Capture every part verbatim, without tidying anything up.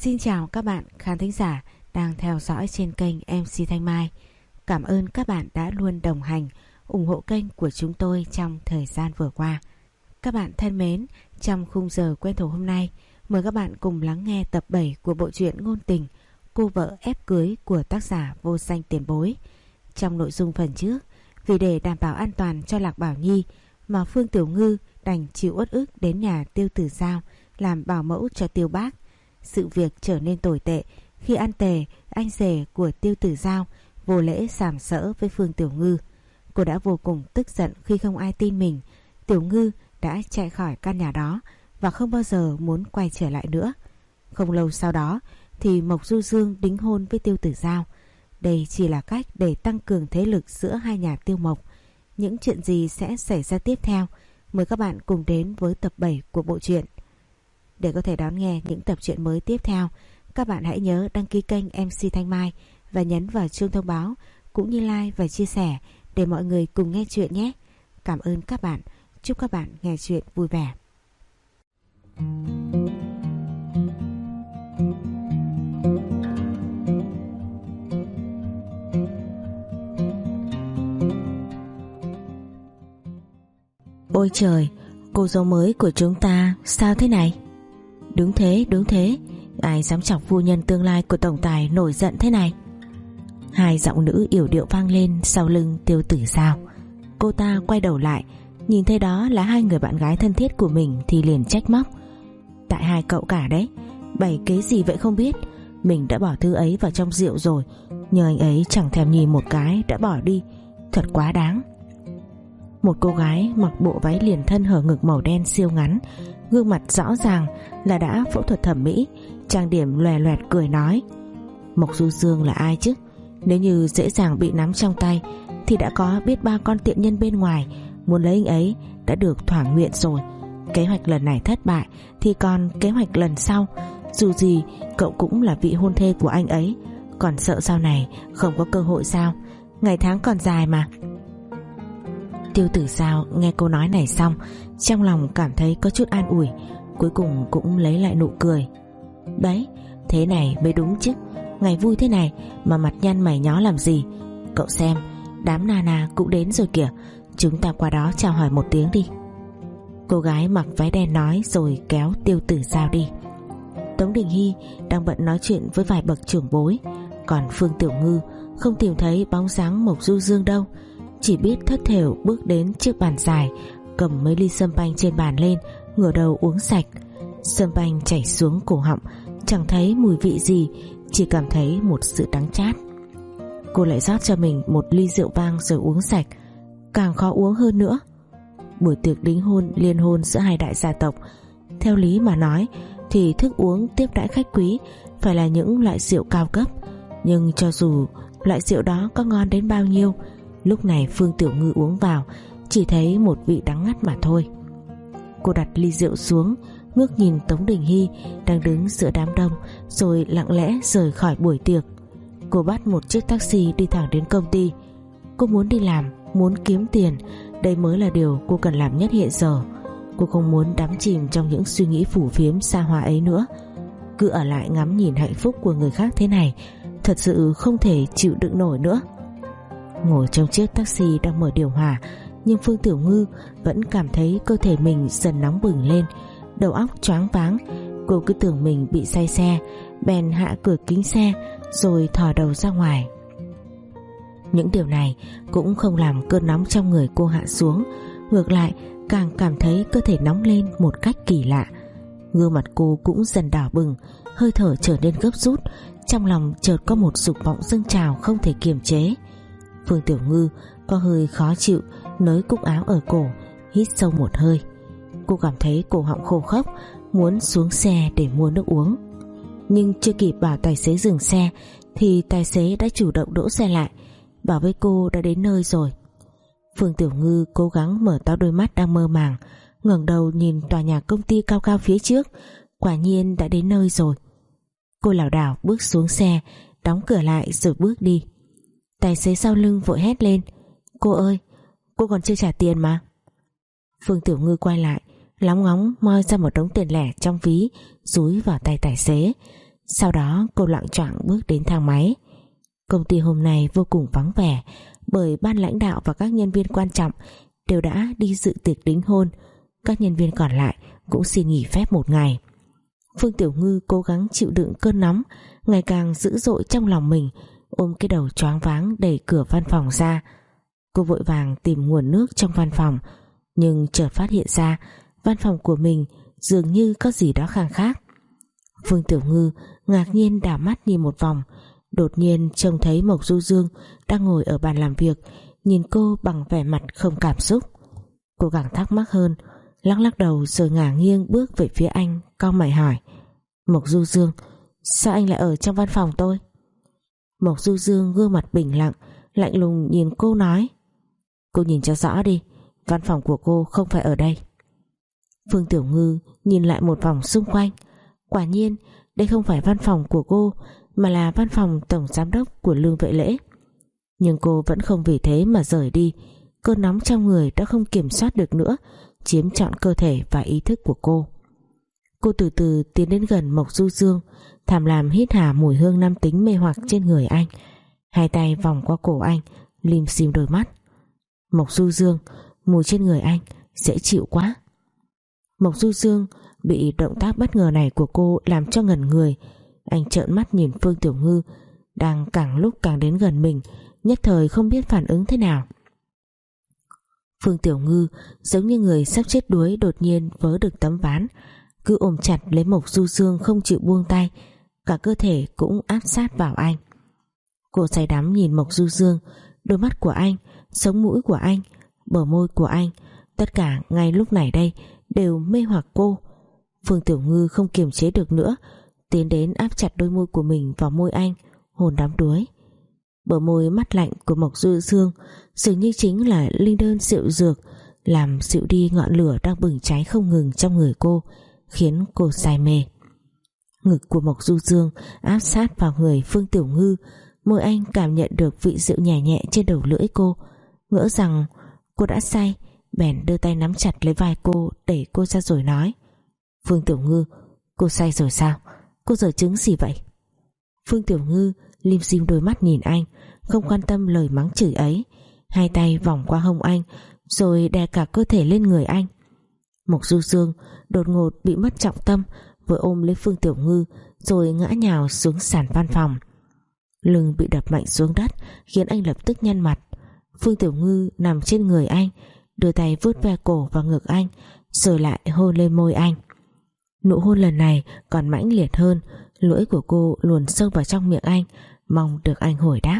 Xin chào các bạn khán thính giả đang theo dõi trên kênh em xê Thanh Mai. Cảm ơn các bạn đã luôn đồng hành, ủng hộ kênh của chúng tôi trong thời gian vừa qua. Các bạn thân mến, trong khung giờ quen thuộc hôm nay, mời các bạn cùng lắng nghe tập bảy của bộ truyện ngôn tình Cô vợ ép cưới của tác giả Vô Danh Tiền Bối. Trong nội dung phần trước, vì để đảm bảo an toàn cho Lạc Bảo Nhi mà Phương Tiểu Ngư đành chịu uất ức đến nhà Tiêu Tử Giao làm bảo mẫu cho Tiêu Bác. Sự việc trở nên tồi tệ khi An Tề, anh rể của Tiêu Tử Giao, vô lễ sàm sỡ với Phương Tiểu Ngư. Cô đã vô cùng tức giận khi không ai tin mình. Tiểu Ngư đã chạy khỏi căn nhà đó và không bao giờ muốn quay trở lại nữa. Không lâu sau đó thì Mộc Du Dương đính hôn với Tiêu Tử Giao. Đây chỉ là cách để tăng cường thế lực giữa hai nhà Tiêu Mộc. Những chuyện gì sẽ xảy ra tiếp theo? Mời các bạn cùng đến với tập bảy của bộ truyện. Để có thể đón nghe những tập truyện mới tiếp theo, các bạn hãy nhớ đăng ký kênh em xê Thanh Mai và nhấn vào chuông thông báo cũng như like và chia sẻ để mọi người cùng nghe chuyện nhé. Cảm ơn các bạn. Chúc các bạn nghe chuyện vui vẻ. Ôi trời, cô dâu mới của chúng ta sao thế này? Đúng thế, đúng thế. Ai dám chọc phu nhân tương lai của tổng tài nổi giận thế này? Hai giọng nữ yểu điệu vang lên sau lưng Tiêu Tử Giao. Cô ta quay đầu lại, nhìn thấy đó là hai người bạn gái thân thiết của mình thì liền trách móc. Tại hai cậu cả đấy, bày kế gì vậy không biết. Mình đã bỏ thứ ấy vào trong rượu rồi, nhờ anh ấy chẳng thèm nhìn một cái đã bỏ đi. Thật quá đáng. Một cô gái mặc bộ váy liền thân hở ngực màu đen siêu ngắn, gương mặt rõ ràng là đã phẫu thuật thẩm mỹ, trang điểm loè loẹt cười nói: Mộc Du Dương là ai chứ? Nếu như dễ dàng bị nắm trong tay thì đã có biết ba con tiện nhân bên ngoài muốn lấy anh ấy đã được thỏa nguyện rồi. Kế hoạch lần này thất bại thì còn kế hoạch lần sau. Dù gì cậu cũng là vị hôn thê của anh ấy, còn sợ sau này không có cơ hội sao? Ngày tháng còn dài mà. Tiêu Tử Giao nghe câu nói này xong, trong lòng cảm thấy có chút an ủi, cuối cùng cũng lấy lại nụ cười. Đấy, thế này mới đúng chứ. Ngày vui thế này mà mặt nhăn mày nhó làm gì? Cậu xem, đám Nana cũng đến rồi kìa, chúng ta qua đó chào hỏi một tiếng đi. Cô gái mặc váy đen nói rồi kéo Tiêu Tử Giao đi. Tống Đình Hy đang bận nói chuyện với vài bậc trưởng bối, còn Phương Tiểu Ngư không tìm thấy bóng dáng Mộc Du Dương đâu, chỉ biết thất thểu bước đến chiếc bàn dài, cầm mấy ly sâm panh trên bàn lên, ngửa đầu uống sạch. Sâm panh chảy xuống cổ họng, chẳng thấy mùi vị gì, chỉ cảm thấy một sự đắng chát. Cô lại rót cho mình một ly rượu vang rồi uống sạch, càng khó uống hơn nữa. Buổi tiệc đính hôn liên hôn giữa hai đại gia tộc, theo lý mà nói thì thức uống tiếp đãi khách quý phải là những loại rượu cao cấp, nhưng cho dù loại rượu đó có ngon đến bao nhiêu, lúc này Phương Tiểu Ngư uống vào chỉ thấy một vị đắng ngắt mà thôi. Cô đặt ly rượu xuống, ngước nhìn Tống Đình Hy đang đứng giữa đám đông, rồi lặng lẽ rời khỏi buổi tiệc. Cô bắt một chiếc taxi đi thẳng đến công ty. Cô muốn đi làm, muốn kiếm tiền, đây mới là điều cô cần làm nhất hiện giờ. Cô không muốn đắm chìm trong những suy nghĩ phù phiếm xa hoa ấy nữa. Cứ ở lại ngắm nhìn hạnh phúc của người khác thế này thật sự không thể chịu đựng nổi nữa. Ngồi trong chiếc taxi đang mở điều hòa, nhưng Phương Tiểu Ngư vẫn cảm thấy cơ thể mình dần nóng bừng lên, đầu óc choáng váng. Cô cứ tưởng mình bị say xe, bèn hạ cửa kính xe rồi thò đầu ra ngoài. Những điều này cũng không làm cơn nóng trong người cô hạ xuống, ngược lại càng cảm thấy cơ thể nóng lên một cách kỳ lạ. Gương mặt cô cũng dần đỏ bừng, hơi thở trở nên gấp rút, trong lòng chợt có một dục vọng dâng trào không thể kiềm chế. Phương Tiểu Ngư có hơi khó chịu, nới cúc áo ở cổ, hít sâu một hơi. Cô cảm thấy cổ họng khô khốc, muốn xuống xe để mua nước uống, nhưng chưa kịp bảo tài xế dừng xe thì tài xế đã chủ động đỗ xe lại, bảo với cô đã đến nơi rồi. Phương Tiểu Ngư cố gắng mở to đôi mắt đang mơ màng, ngẩng đầu nhìn tòa nhà công ty cao cao phía trước. Quả nhiên đã đến nơi rồi. Cô lảo đảo bước xuống xe, đóng cửa lại rồi bước đi. Tài xế sau lưng vội hét lên: Cô ơi, cô còn chưa trả tiền mà. Phương Tiểu Ngư quay lại, lóng ngóng moi ra một đống tiền lẻ trong ví, dúi vào tay tài xế. Sau đó cô loạng choạng bước đến thang máy. Công ty hôm nay vô cùng vắng vẻ, bởi ban lãnh đạo và các nhân viên quan trọng đều đã đi dự tiệc đính hôn. Các nhân viên còn lại cũng xin nghỉ phép một ngày. Phương Tiểu Ngư cố gắng chịu đựng cơn nóng ngày càng dữ dội trong lòng mình, ôm cái đầu choáng váng đẩy cửa văn phòng ra. Cô vội vàng tìm nguồn nước trong văn phòng, nhưng chợt phát hiện ra văn phòng của mình dường như có gì đó khác khác. Phương Tiểu Ngư ngạc nhiên đảo mắt nhìn một vòng, đột nhiên trông thấy Mộc Du Dương đang ngồi ở bàn làm việc, nhìn cô bằng vẻ mặt không cảm xúc. Cô càng thắc mắc hơn, lắc lắc đầu rồi ngả nghiêng bước về phía anh, cau mày hỏi: Mộc Du Dương, sao anh lại ở trong văn phòng tôi? Mộc Du Dương gương mặt bình lặng, lạnh lùng nhìn cô nói: Cô nhìn cho rõ đi, văn phòng của cô không phải ở đây. Phương Tiểu Ngư nhìn lại một vòng xung quanh. Quả nhiên đây không phải văn phòng của cô, mà là văn phòng tổng giám đốc của Lương Vệ Lễ. Nhưng cô vẫn không vì thế mà rời đi. Cơn nóng trong người đã không kiểm soát được nữa, chiếm trọn cơ thể và ý thức của cô. Cô từ từ tiến đến gần Mộc Du Dương, tham lam hít hà mùi hương nam tính mê hoặc trên người anh, hai tay vòng qua cổ anh, lim dim đôi mắt. Mộc Du Dương, mùi trên người anh dễ chịu quá. Mộc Du Dương bị động tác bất ngờ này của cô làm cho ngẩn người. Anh trợn mắt nhìn Phương Tiểu Ngư đang càng lúc càng đến gần mình, nhất thời không biết phản ứng thế nào. Phương Tiểu Ngư giống như người sắp chết đuối đột nhiên vớ được tấm ván, cứ ôm chặt lấy Mộc Du Dương không chịu buông tay, cả cơ thể cũng áp sát vào anh. Cô say đắm nhìn Mộc Du Dương, đôi mắt của anh, sống mũi của anh, bờ môi của anh, tất cả ngay lúc này đây đều mê hoặc cô. Phương Tiểu Ngư không kiềm chế được nữa, tiến đến áp chặt đôi môi của mình vào môi anh, hôn đắm đuối. Bờ môi mát lạnh của Mộc Du Dương dường như chính là linh đơn rượu dược, làm dịu đi ngọn lửa đang bừng cháy không ngừng trong người cô, khiến cô say mê. Ngực của Mộc Du Dương áp sát vào người Phương Tiểu Ngư, môi anh cảm nhận được vị rượu nhẹ nhẹ trên đầu lưỡi cô, ngỡ rằng cô đã say, bèn đưa tay nắm chặt lấy vai cô, đẩy cô ra rồi nói: Phương Tiểu Ngư, cô say rồi sao? Cô giở trứng gì vậy? Phương Tiểu Ngư lim dim đôi mắt nhìn anh, không quan tâm lời mắng chửi ấy, hai tay vòng qua hông anh rồi đè cả cơ thể lên người anh. Mộc Du Dương đột ngột bị mất trọng tâm, vừa ôm lấy Phương Tiểu Ngư rồi ngã nhào xuống sàn văn phòng. Lưng bị đập mạnh xuống đất khiến anh lập tức nhăn mặt. Phương Tiểu Ngư nằm trên người anh, đưa tay vuốt ve cổ và ngực anh, rồi lại hôn lên môi anh. Nụ hôn lần này còn mãnh liệt hơn, lưỡi của cô luồn sâu vào trong miệng anh, mong được anh hồi đáp.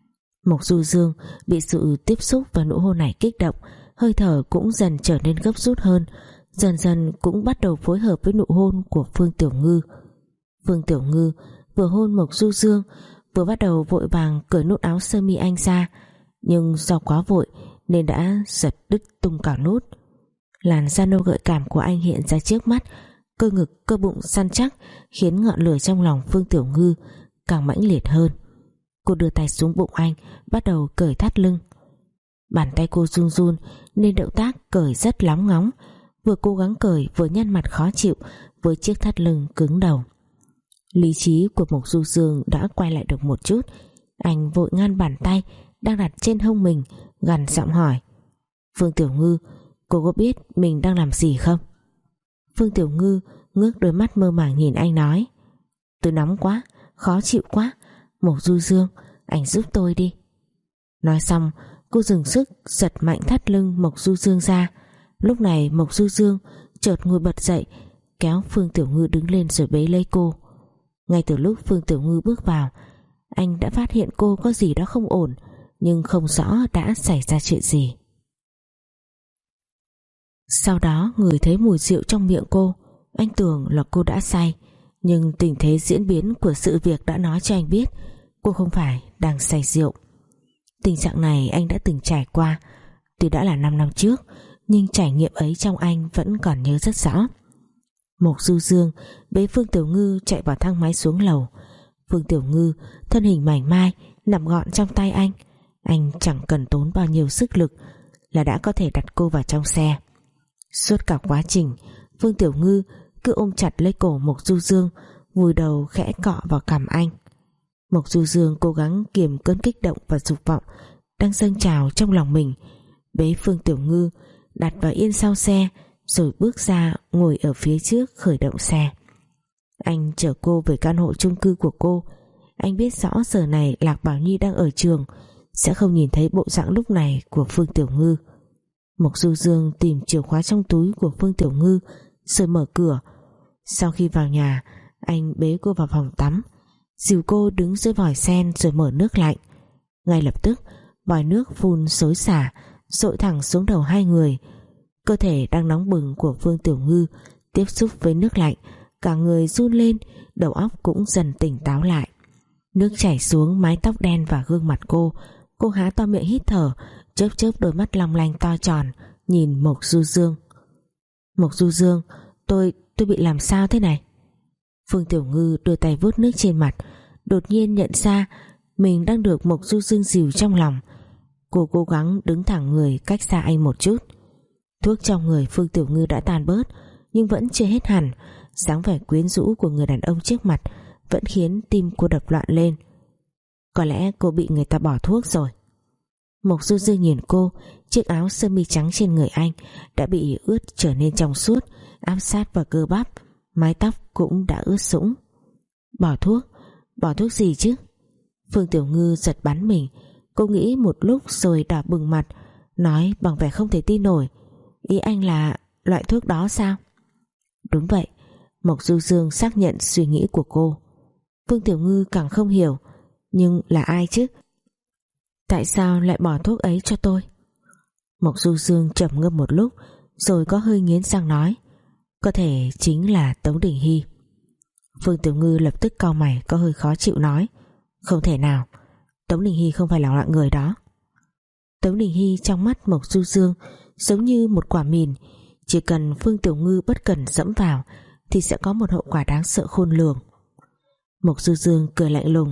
Mộc Du Dương bị sự tiếp xúc và nụ hôn này kích động, hơi thở cũng dần trở nên gấp rút hơn, dần dần cũng bắt đầu phối hợp với nụ hôn của Phương Tiểu Ngư. Phương Tiểu Ngư vừa hôn Mộc Du Dương, vừa bắt đầu vội vàng cởi nút áo sơ mi anh ra, nhưng do quá vội nên đã giật đứt tung cả nút. Làn da nâu gợi cảm của anh hiện ra trước mắt, cơ ngực cơ bụng săn chắc khiến ngọn lửa trong lòng Phương Tiểu Ngư càng mãnh liệt hơn. Cô đưa tay xuống bụng anh, bắt đầu cởi thắt lưng. Bàn tay cô run run nên động tác cởi rất lóng ngóng, vừa cố gắng cởi vừa nhăn mặt khó chịu với chiếc thắt lưng cứng đầu. Lý trí của Mộc Du Dương đã quay lại được một chút, anh vội ngăn bàn tay đang đặt trên hông mình, gằn giọng hỏi: Phương Tiểu Ngư, cô có biết mình đang làm gì không? Phương Tiểu Ngư ngước đôi mắt mơ màng nhìn anh nói: Tôi nóng quá, khó chịu quá, Mộc Du Dương, anh giúp tôi đi. Nói xong cô dừng sức giật mạnh thắt lưng Mộc Du Dương ra. Lúc này Mộc Du Dương chợt ngồi bật dậy, kéo Phương Tiểu Ngư đứng lên rồi bế lấy cô. Ngay từ lúc Phương Tiểu Ngư bước vào, anh đã phát hiện cô có gì đó không ổn, nhưng không rõ đã xảy ra chuyện gì. Sau đó ngửi thấy mùi rượu trong miệng cô, anh tưởng là cô đã say, nhưng tình thế diễn biến của sự việc đã nói cho anh biết cô không phải đang say rượu. Tình trạng này anh đã từng trải qua, tuy đã là năm năm trước, nhưng trải nghiệm ấy trong anh vẫn còn nhớ rất rõ. Mộc Du Dương bế Phương Tiểu Ngư chạy vào thang máy xuống lầu. Phương Tiểu Ngư thân hình mảnh mai nằm gọn trong tay anh, anh chẳng cần tốn bao nhiêu sức lực là đã có thể đặt cô vào trong xe. Suốt cả quá trình, Phương Tiểu Ngư cứ ôm chặt lấy cổ Mộc Du Dương, vùi đầu khẽ cọ vào cằm anh. Mộc Du Dương cố gắng kiềm cơn kích động và dục vọng đang dâng trào trong lòng mình, bế Phương Tiểu Ngư đặt vào yên sau xe, rồi bước ra ngồi ở phía trước khởi động xe. Anh chở cô về căn hộ chung cư của cô. Anh biết rõ giờ này Lạc Bảo Nhi đang ở trường, sẽ không nhìn thấy bộ dạng lúc này của Phương Tiểu Ngư. Mộc Du Dương tìm chìa khóa trong túi của Phương Tiểu Ngư rồi mở cửa. Sau khi vào nhà, anh bế cô vào phòng tắm, dìu cô đứng dưới vòi sen rồi mở nước lạnh. Ngay lập tức vòi nước phun xối xả dội thẳng xuống đầu hai người. Cơ thể đang nóng bừng của Phương Tiểu Ngư tiếp xúc với nước lạnh, cả người run lên, đầu óc cũng dần tỉnh táo lại. Nước chảy xuống mái tóc đen và gương mặt cô. Cô há to miệng hít thở, chớp chớp đôi mắt long lanh to tròn nhìn Mộc Du Dương. Mộc Du Dương, tôi tôi bị làm sao thế này? Phương Tiểu Ngư đưa tay vuốt nước trên mặt, đột nhiên nhận ra mình đang được Mộc Du Dương dìu trong lòng. Cô cố gắng đứng thẳng người cách xa anh một chút. Thuốc trong người Phương Tiểu Ngư đã tan bớt, nhưng vẫn chưa hết hẳn. Dáng vẻ quyến rũ của người đàn ông trước mặt vẫn khiến tim cô đập loạn lên. Có lẽ cô bị người ta bỏ thuốc rồi. Mộc Du Dương nhìn cô, chiếc áo sơ mi trắng trên người anh đã bị ướt trở nên trong suốt, áp sát vào cơ bắp, mái tóc cũng đã ướt sũng. Bỏ thuốc? Bỏ thuốc gì chứ? Phương Tiểu Ngư giật bắn mình. Cô nghĩ một lúc rồi đỏ bừng mặt, nói bằng vẻ không thể tin nổi. Ý anh là loại thuốc đó sao? Đúng vậy. Mộc Du Dương xác nhận suy nghĩ của cô. Phương Tiểu Ngư càng không hiểu. Nhưng là ai chứ? Tại sao lại bỏ thuốc ấy cho tôi? Mộc Du Dương trầm ngâm một lúc rồi có hơi nghiến răng nói, có thể chính là Tống Đình Hy. Phương Tiểu Ngư lập tức cau mày, có hơi khó chịu nói, không thể nào, Tống Đình Hy không phải là loại người đó. Tống Đình Hy trong mắt Mộc Du Dương giống như một quả mìn, chỉ cần Phương Tiểu Ngư bất cẩn dẫm vào thì sẽ có một hậu quả đáng sợ khôn lường. Mộc Du Dương cười lạnh lùng.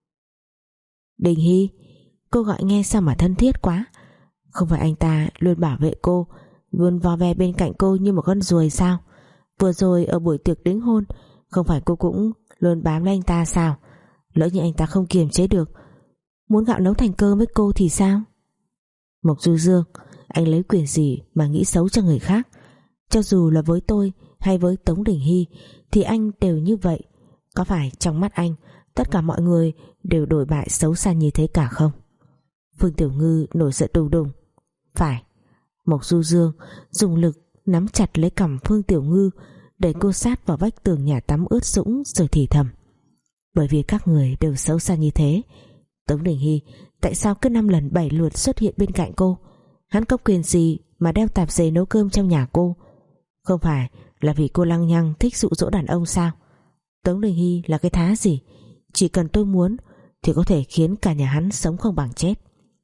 Đình Hy, cô gọi nghe sao mà thân thiết quá. Không phải anh ta luôn bảo vệ cô, luôn vo ve bên cạnh cô như một con ruồi sao? Vừa rồi ở buổi tiệc đính hôn, không phải cô cũng luôn bám lấy anh ta sao? Lỡ như anh ta không kiềm chế được, muốn gạo nấu thành cơm với cô thì sao? Mộc Du Dương, anh lấy quyền gì mà nghĩ xấu cho người khác? Cho dù là với tôi hay với Tống Đình Hy thì anh đều như vậy. Có phải trong mắt anh tất cả mọi người đều đổi bại xấu xa như thế cả không? Phương Tiểu Ngư nổi giận đùng đùng. Phải. Mộc Du Dương dùng lực nắm chặt lấy cằm Phương Tiểu Ngư, đẩy cô sát vào vách tường nhà tắm ướt sũng rồi thì thầm, bởi vì các người đều xấu xa như thế. Tống Đình Hy tại sao cứ năm lần bảy lượt xuất hiện bên cạnh cô? Hắn có quyền gì mà đeo tạp dề nấu cơm trong nhà cô? Không phải là vì cô lăng nhăng thích dụ dỗ đàn ông sao? Tống Đình Hy là cái thá gì? Chỉ cần tôi muốn thì có thể khiến cả nhà hắn sống không bằng chết.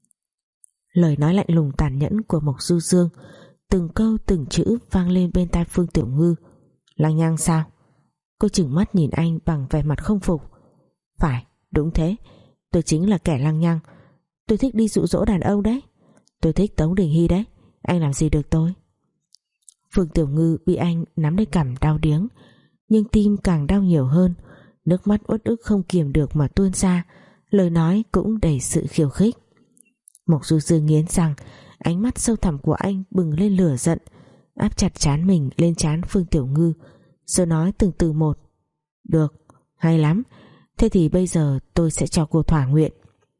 Lời nói lạnh lùng tàn nhẫn của Mộc Du Dương từng câu từng chữ vang lên bên tai Phương Tiểu Ngư. Lăng nhăng sao? Cô trừng mắt nhìn anh bằng vẻ mặt không phục. Phải, đúng thế, tôi chính là kẻ lăng nhăng. Tôi thích đi dụ dỗ đàn ông đấy. Tôi thích Tống Đình Hy đấy. Anh làm gì được tôi? Phương Tiểu Ngư bị anh nắm lấy cằm đau điếng, nhưng tim càng đau nhiều hơn. Nước mắt uất ức không kiềm được mà tuôn ra, lời nói cũng đầy sự khiêu khích. Mộc Du Dương nghiến răng, ánh mắt sâu thẳm của anh bừng lên lửa giận, áp chặt trán mình lên trán Phương Tiểu Ngư, rồi nói từng từ một. Được, hay lắm, thế thì bây giờ tôi sẽ cho cô thỏa nguyện.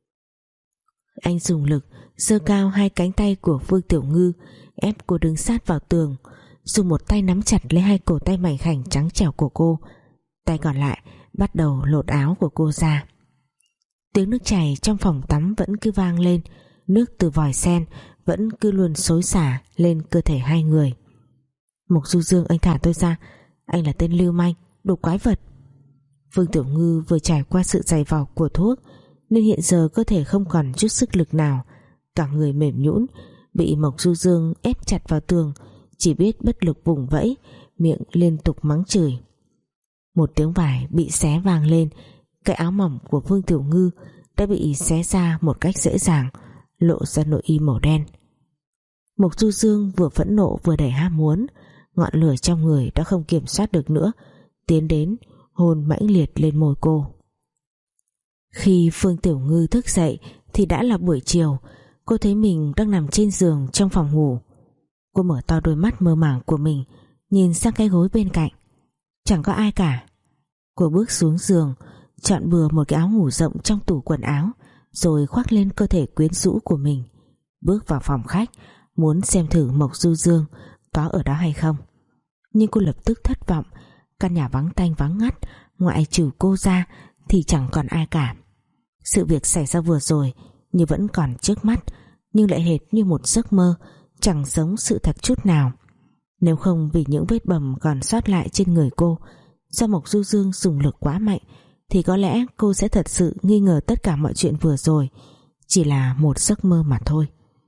Anh dùng lực giơ cao hai cánh tay của Phương Tiểu Ngư, ép cô đứng sát vào tường, dùng một tay nắm chặt lấy hai cổ tay mảnh khảnh trắng trẻo của cô, tay còn lại bắt đầu lột áo của cô ra. Tiếng nước chảy trong phòng tắm vẫn cứ vang lên, nước từ vòi sen vẫn cứ luôn xối xả lên cơ thể hai người. Mộc Du Dương, anh thả tôi ra, anh là tên lưu manh, đồ quái vật. Phương Tiểu Ngư vừa trải qua sự dày vò của thuốc nên hiện giờ cơ thể không còn chút sức lực nào, cả người mềm nhũn, bị Mộc Du Dương ép chặt vào tường, chỉ biết bất lực vùng vẫy, miệng liên tục mắng chửi. Một tiếng vải bị xé vang lên, cái áo mỏng của Phương Tiểu Ngư đã bị xé ra một cách dễ dàng, lộ ra nội y màu đen. Mộc Du Dương vừa phẫn nộ vừa đầy ham muốn, ngọn lửa trong người đã không kiểm soát được nữa, tiến đến hôn mãnh liệt lên môi cô. Khi Phương Tiểu Ngư thức dậy thì đã là buổi chiều. Cô thấy mình đang nằm trên giường trong phòng ngủ. Cô mở to đôi mắt mơ màng của mình, nhìn sang cái gối bên cạnh. Chẳng có ai cả. Cô bước xuống giường, chọn bừa một cái áo ngủ rộng trong tủ quần áo, rồi khoác lên cơ thể quyến rũ của mình, bước vào phòng khách, muốn xem thử Mộc Du Dương có ở đó hay không. Nhưng cô lập tức thất vọng. Căn nhà vắng tanh vắng ngắt, ngoại trừ cô ra thì chẳng còn ai cả. Sự việc xảy ra vừa rồi như vẫn còn trước mắt, nhưng lại hệt như một giấc mơ, chẳng giống sự thật chút nào. Nếu không vì những vết bầm còn sót lại trên người cô do Mộc Du Dương dùng lực quá mạnh, thì có lẽ cô sẽ thật sự nghi ngờ tất cả mọi chuyện vừa rồi chỉ là một giấc mơ mà thôi.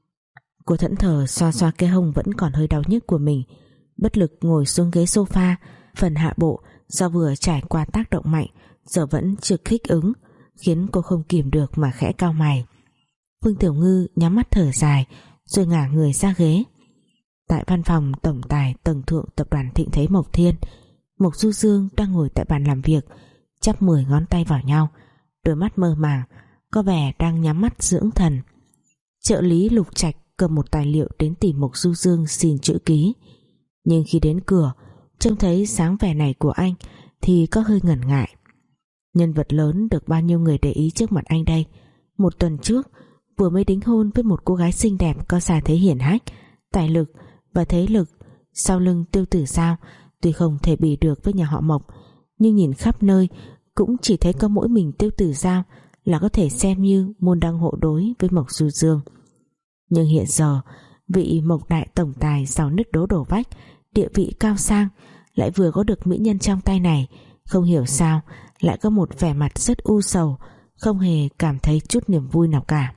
Cô thẫn thờ xoa xoa cái hông vẫn còn hơi đau nhức của mình, bất lực ngồi xuống ghế sofa. Phần hạ bộ do vừa trải qua tác động mạnh giờ vẫn chưa kích ứng, khiến cô không kìm được mà khẽ cau mày. Phương Tiểu Ngư nhắm mắt thở dài rồi ngả người ra ghế. Tại văn phòng tổng tài tầng thượng tập đoàn Thịnh Thế Mộc Thiên, Mộc Du Dương đang ngồi tại bàn làm việc, chắp mười ngón tay vào nhau, đôi mắt mơ màng, có vẻ đang nhắm mắt dưỡng thần. Trợ lý Lục Trạch cầm một tài liệu đến tìm Mộc Du Dương xin chữ ký, nhưng khi đến cửa trông thấy dáng vẻ này của anh thì có hơi ngần ngại. Nhân vật lớn được bao nhiêu người để ý trước mặt anh đây. Một tuần trước vừa mới đính hôn với một cô gái xinh đẹp có gia thế hiển hách, tài lực và thế lực sau lưng Tiêu Tử Giao. Tuy không thể bì được với nhà họ Mộc, nhưng nhìn khắp nơi cũng chỉ thấy có mỗi mình Tiêu Tử Giao là có thể xem như môn đăng hộ đối với Mộc Du Dương. Nhưng hiện giờ vị Mộc đại tổng tài giàu nứt đố đổ vách, địa vị cao sang, lại vừa có được mỹ nhân trong tay này, không hiểu sao lại có một vẻ mặt rất u sầu, không hề cảm thấy chút niềm vui nào cả.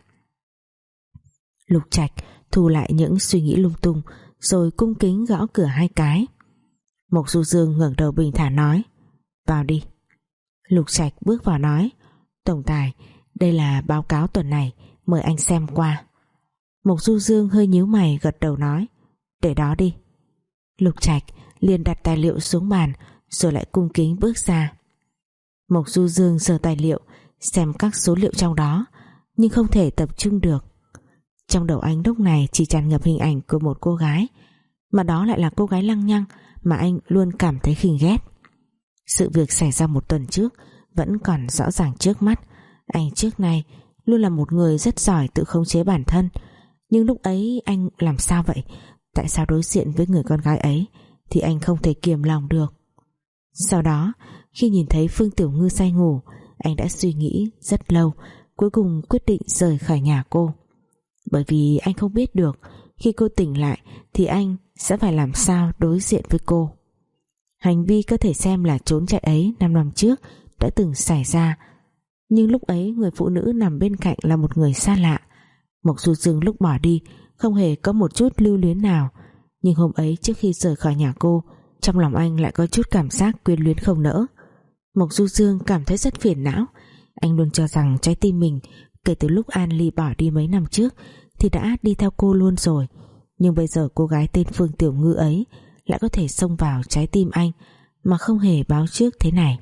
Lục Trạch thu lại những suy nghĩ lung tung rồi cung kính gõ cửa hai cái. Mộc Du Dương ngẩng đầu bình thản nói: "Vào đi." Lục Trạch bước vào nói: "Tổng tài, đây là báo cáo tuần này, mời anh xem qua." Mộc Du Dương hơi nhíu mày gật đầu nói: "Để đó đi." Lục Trạch liền đặt tài liệu xuống bàn rồi lại cung kính bước ra. Mộc Du Dương giơ tài liệu xem các số liệu trong đó, nhưng không thể tập trung được. Trong đầu anh lúc này chỉ tràn ngập hình ảnh của một cô gái, mà đó lại là cô gái lăng nhăng mà anh luôn cảm thấy khinh ghét. Sự việc xảy ra một tuần trước vẫn còn rõ ràng trước mắt. Anh trước nay luôn là một người rất giỏi tự khống chế bản thân, nhưng lúc ấy anh làm sao vậy? Tại sao đối diện với người con gái ấy thì anh không thể kiềm lòng được? Sau đó khi nhìn thấy Phương Tiểu Ngư say ngủ, anh đã suy nghĩ rất lâu, cuối cùng quyết định rời khỏi nhà cô. Bởi vì anh không biết được khi cô tỉnh lại thì anh sẽ phải làm sao đối diện với cô. Hành vi có thể xem là trốn chạy ấy năm năm trước đã từng xảy ra, nhưng lúc ấy người phụ nữ nằm bên cạnh là một người xa lạ. Mộc Du Dương lúc bỏ đi không hề có một chút lưu luyến nào, nhưng hôm ấy trước khi rời khỏi nhà cô, trong lòng anh lại có chút cảm giác quyến luyến không nỡ. Mộc Du Dương cảm thấy rất phiền não. Anh luôn cho rằng trái tim mình kể từ lúc An Ly bỏ đi mấy năm trước thì đã đi theo cô luôn rồi, nhưng bây giờ cô gái tên Phương Tiểu Ngư ấy lại có thể xông vào trái tim anh mà không hề báo trước thế này.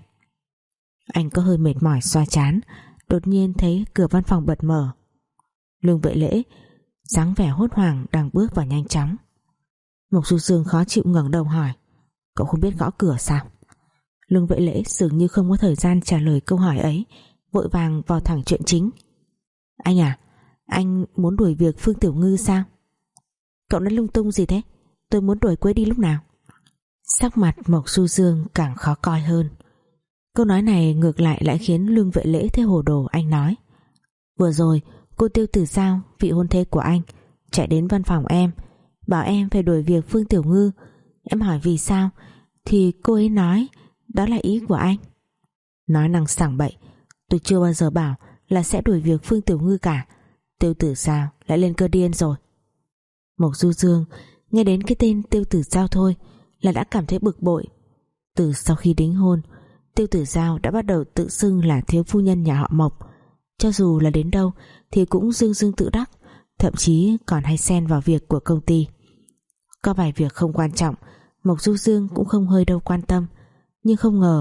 Anh có hơi mệt mỏi xoa trán, đột nhiên thấy cửa văn phòng bật mở. Lương Vệ Lễ dáng vẻ hốt hoảng đang bước vào nhanh chóng. Mộc Du Dương khó chịu ngẩng đầu hỏi: "Cậu không biết gõ cửa sao?" Lương Vệ Lễ dường như không có thời gian trả lời câu hỏi ấy, vội vàng vào thẳng chuyện chính. "Anh à, anh muốn đuổi việc Phương Tiểu Ngư sao?" "Cậu nói lung tung gì thế? Tôi muốn đuổi cô ấy đi lúc nào?" Sắc mặt Mộc Du Dương càng khó coi hơn. Câu nói này ngược lại lại khiến Lương Vệ Lễ thấy hồ đồ. Anh nói: "Vừa rồi cô Tiêu Tử Giao, vị hôn thê của anh, chạy đến văn phòng em, bảo em phải đuổi việc Phương Tiểu Ngư. Em hỏi vì sao thì cô ấy nói đó là ý của anh." Nói năng sảng bậy, tôi chưa bao giờ bảo là sẽ đuổi việc Phương Tiểu Ngư cả. Tiêu Tử Giao lại lên cơn điên rồi. Mộc Du Dương nghe đến cái tên Tiêu Tử Giao thôi là đã cảm thấy bực bội. Từ sau khi đính hôn, Tiêu Tử Giao đã bắt đầu tự xưng là thiếu phu nhân nhà họ Mộc. Cho dù là đến đâu thì cũng dương dương tự đắc, thậm chí còn hay xen vào việc của công ty. Có vài việc không quan trọng Mộc Du Dương cũng không hơi đâu quan tâm, nhưng không ngờ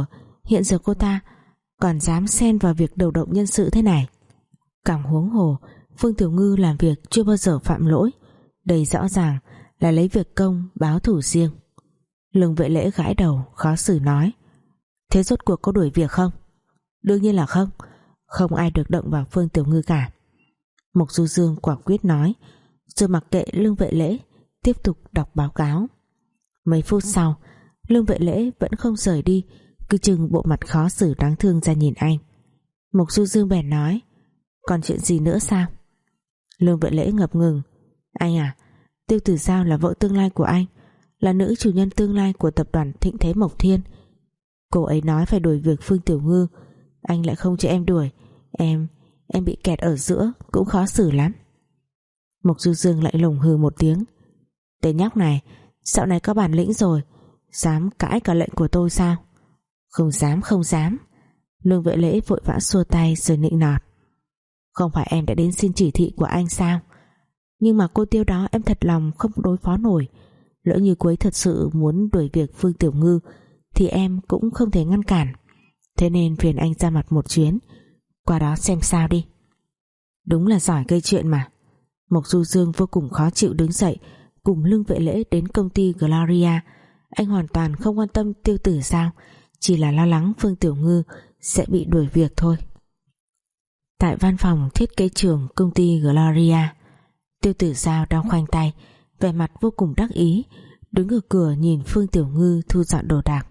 hiện giờ cô ta còn dám xen vào việc điều động nhân sự thế này. Càng huống hồ Phương Tiểu Ngư làm việc chưa bao giờ phạm lỗi, đây rõ ràng là lấy việc công báo thù riêng. Lương Vệ Lễ gãi đầu khó xử nói: thế rốt cuộc có đuổi việc không? Đương nhiên là không, không ai được động vào Phương Tiểu Ngư cả. Mộc Du Dương quả quyết nói, rồi mặc kệ Lương Vệ Lễ tiếp tục đọc báo cáo. Mấy phút sau Lương Vệ Lễ vẫn không rời đi, cứ chừng bộ mặt khó xử đáng thương ra nhìn anh. Mộc Du Dương bèn nói: còn chuyện gì nữa sao? Lương Vệ Lễ ngập ngừng: anh à, Tiêu Tử Giao là vợ tương lai của anh, là nữ chủ nhân tương lai của tập đoàn Thịnh Thế Mộc Thiên. Cô ấy nói phải đuổi việc Phương Tiểu Ngư, anh lại không cho em đuổi. Em, em bị kẹt ở giữa cũng khó xử lắm. Mộc Du Dương lại lùng hừ một tiếng: tên nhóc này dạo này có bản lĩnh rồi, dám cãi cả lệnh của tôi sao? Không dám không dám. Lương Vệ Lễ vội vã xua tay rồi nịnh nọt: không phải em đã đến xin chỉ thị của anh sao? Nhưng mà cô Tiêu đó em thật lòng không đối phó nổi. Lỡ như cô ấy thật sự muốn đuổi việc Phương Tiểu Ngư thì em cũng không thể ngăn cản. Thế nên phiền anh ra mặt một chuyến, qua đó xem sao đi. Đúng là giỏi gây chuyện mà. Mộc Du Dương vô cùng khó chịu đứng dậy cùng Lương Vệ Lễ đến công ty Gloria. Anh hoàn toàn không quan tâm Tiêu Tử Giao, chỉ là lo lắng Phương Tiểu Ngư sẽ bị đuổi việc thôi. Tại văn phòng thiết kế trường công ty Gloria, Tiêu Tử Giao đang khoanh tay, vẻ mặt vô cùng đắc ý, đứng ở cửa nhìn Phương Tiểu Ngư thu dọn đồ đạc.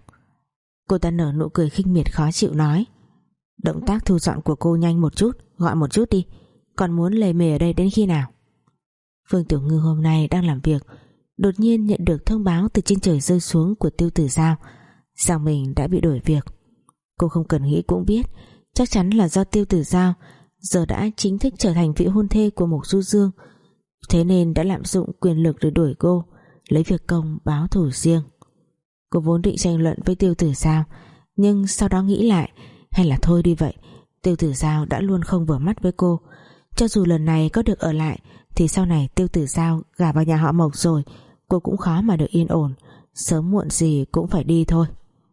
Cô ta nở nụ cười khinh miệt khó chịu nói: động tác thu dọn của cô nhanh một chút, gọi một chút đi, còn muốn lề mề ở đây đến khi nào? Phương Tiểu Ngư hôm nay đang làm việc, đột nhiên nhận được thông báo từ trên trời rơi xuống của Tiêu Tử Giao rằng mình đã bị đuổi việc. Cô không cần nghĩ cũng biết chắc chắn là do Tiêu Tử Giao giờ đã chính thức trở thành vị hôn thê của Mộc Du Dương, thế nên đã lạm dụng quyền lực để đuổi cô, lấy việc công báo thù riêng. Cô vốn định tranh luận với Tiêu Tử Giao, nhưng sau đó nghĩ lại, hay là thôi đi vậy. Tiêu Tử Giao đã luôn không vừa mắt với cô, cho dù lần này có được ở lại thì sau này Tiêu Tử Giao gả vào nhà họ Mộc rồi, cô cũng khó mà được yên ổn, sớm muộn gì cũng phải đi thôi.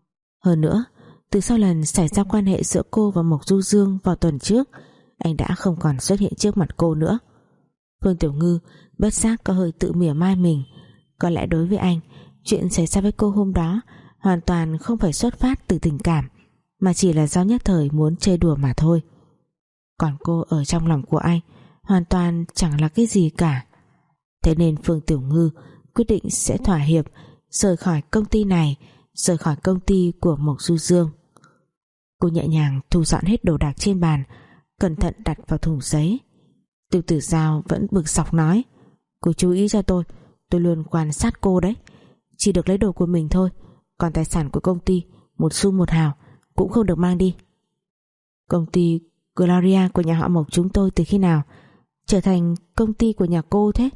Hơn nữa, từ sau lần xảy ra quan hệ giữa cô và Mộc Du Dương vào tuần trước, anh đã không còn xuất hiện trước mặt cô nữa. Phương Tiểu Ngư bất giác có hơi tự mỉa mai mình. Có lẽ đối với anh, chuyện xảy ra với cô hôm đó hoàn toàn không phải xuất phát từ tình cảm, mà chỉ là do nhất thời muốn chơi đùa mà thôi. Còn cô ở trong lòng của anh hoàn toàn chẳng là cái gì cả. Thế nên Phương Tiểu Ngư quyết định sẽ thỏa hiệp, rời khỏi công ty này, rời khỏi công ty của Mộc Du Dương. Cô nhẹ nhàng thu dọn hết đồ đạc trên bàn, cẩn thận đặt vào thùng giấy. Tiêu Tử Giao vẫn bực dọc nói: cô chú ý cho tôi, tôi luôn quan sát cô đấy, chỉ được lấy đồ của mình thôi, còn tài sản của công ty một xu một hào cũng không được mang đi. Công ty Gloria của nhà họ Mộc chúng tôi từ khi nào trở thành công ty của nhà cô thế?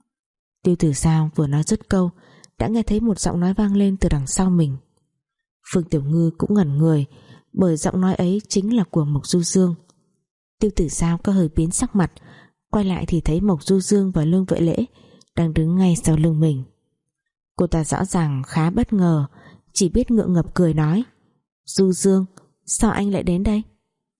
Tiêu Tử Giao vừa nói dứt câu đã nghe thấy một giọng nói vang lên từ đằng sau mình. Phương Tiểu Ngư cũng ngẩn người, bởi giọng nói ấy chính là của Mộc Du Dương. Tiêu Tử Giao có hơi biến sắc mặt, quay lại thì thấy Mộc Du Dương và Lương Vệ Lễ đang đứng ngay sau lưng mình. Cô ta rõ ràng khá bất ngờ, chỉ biết ngượng ngập cười nói: Du Dương, sao anh lại đến đây?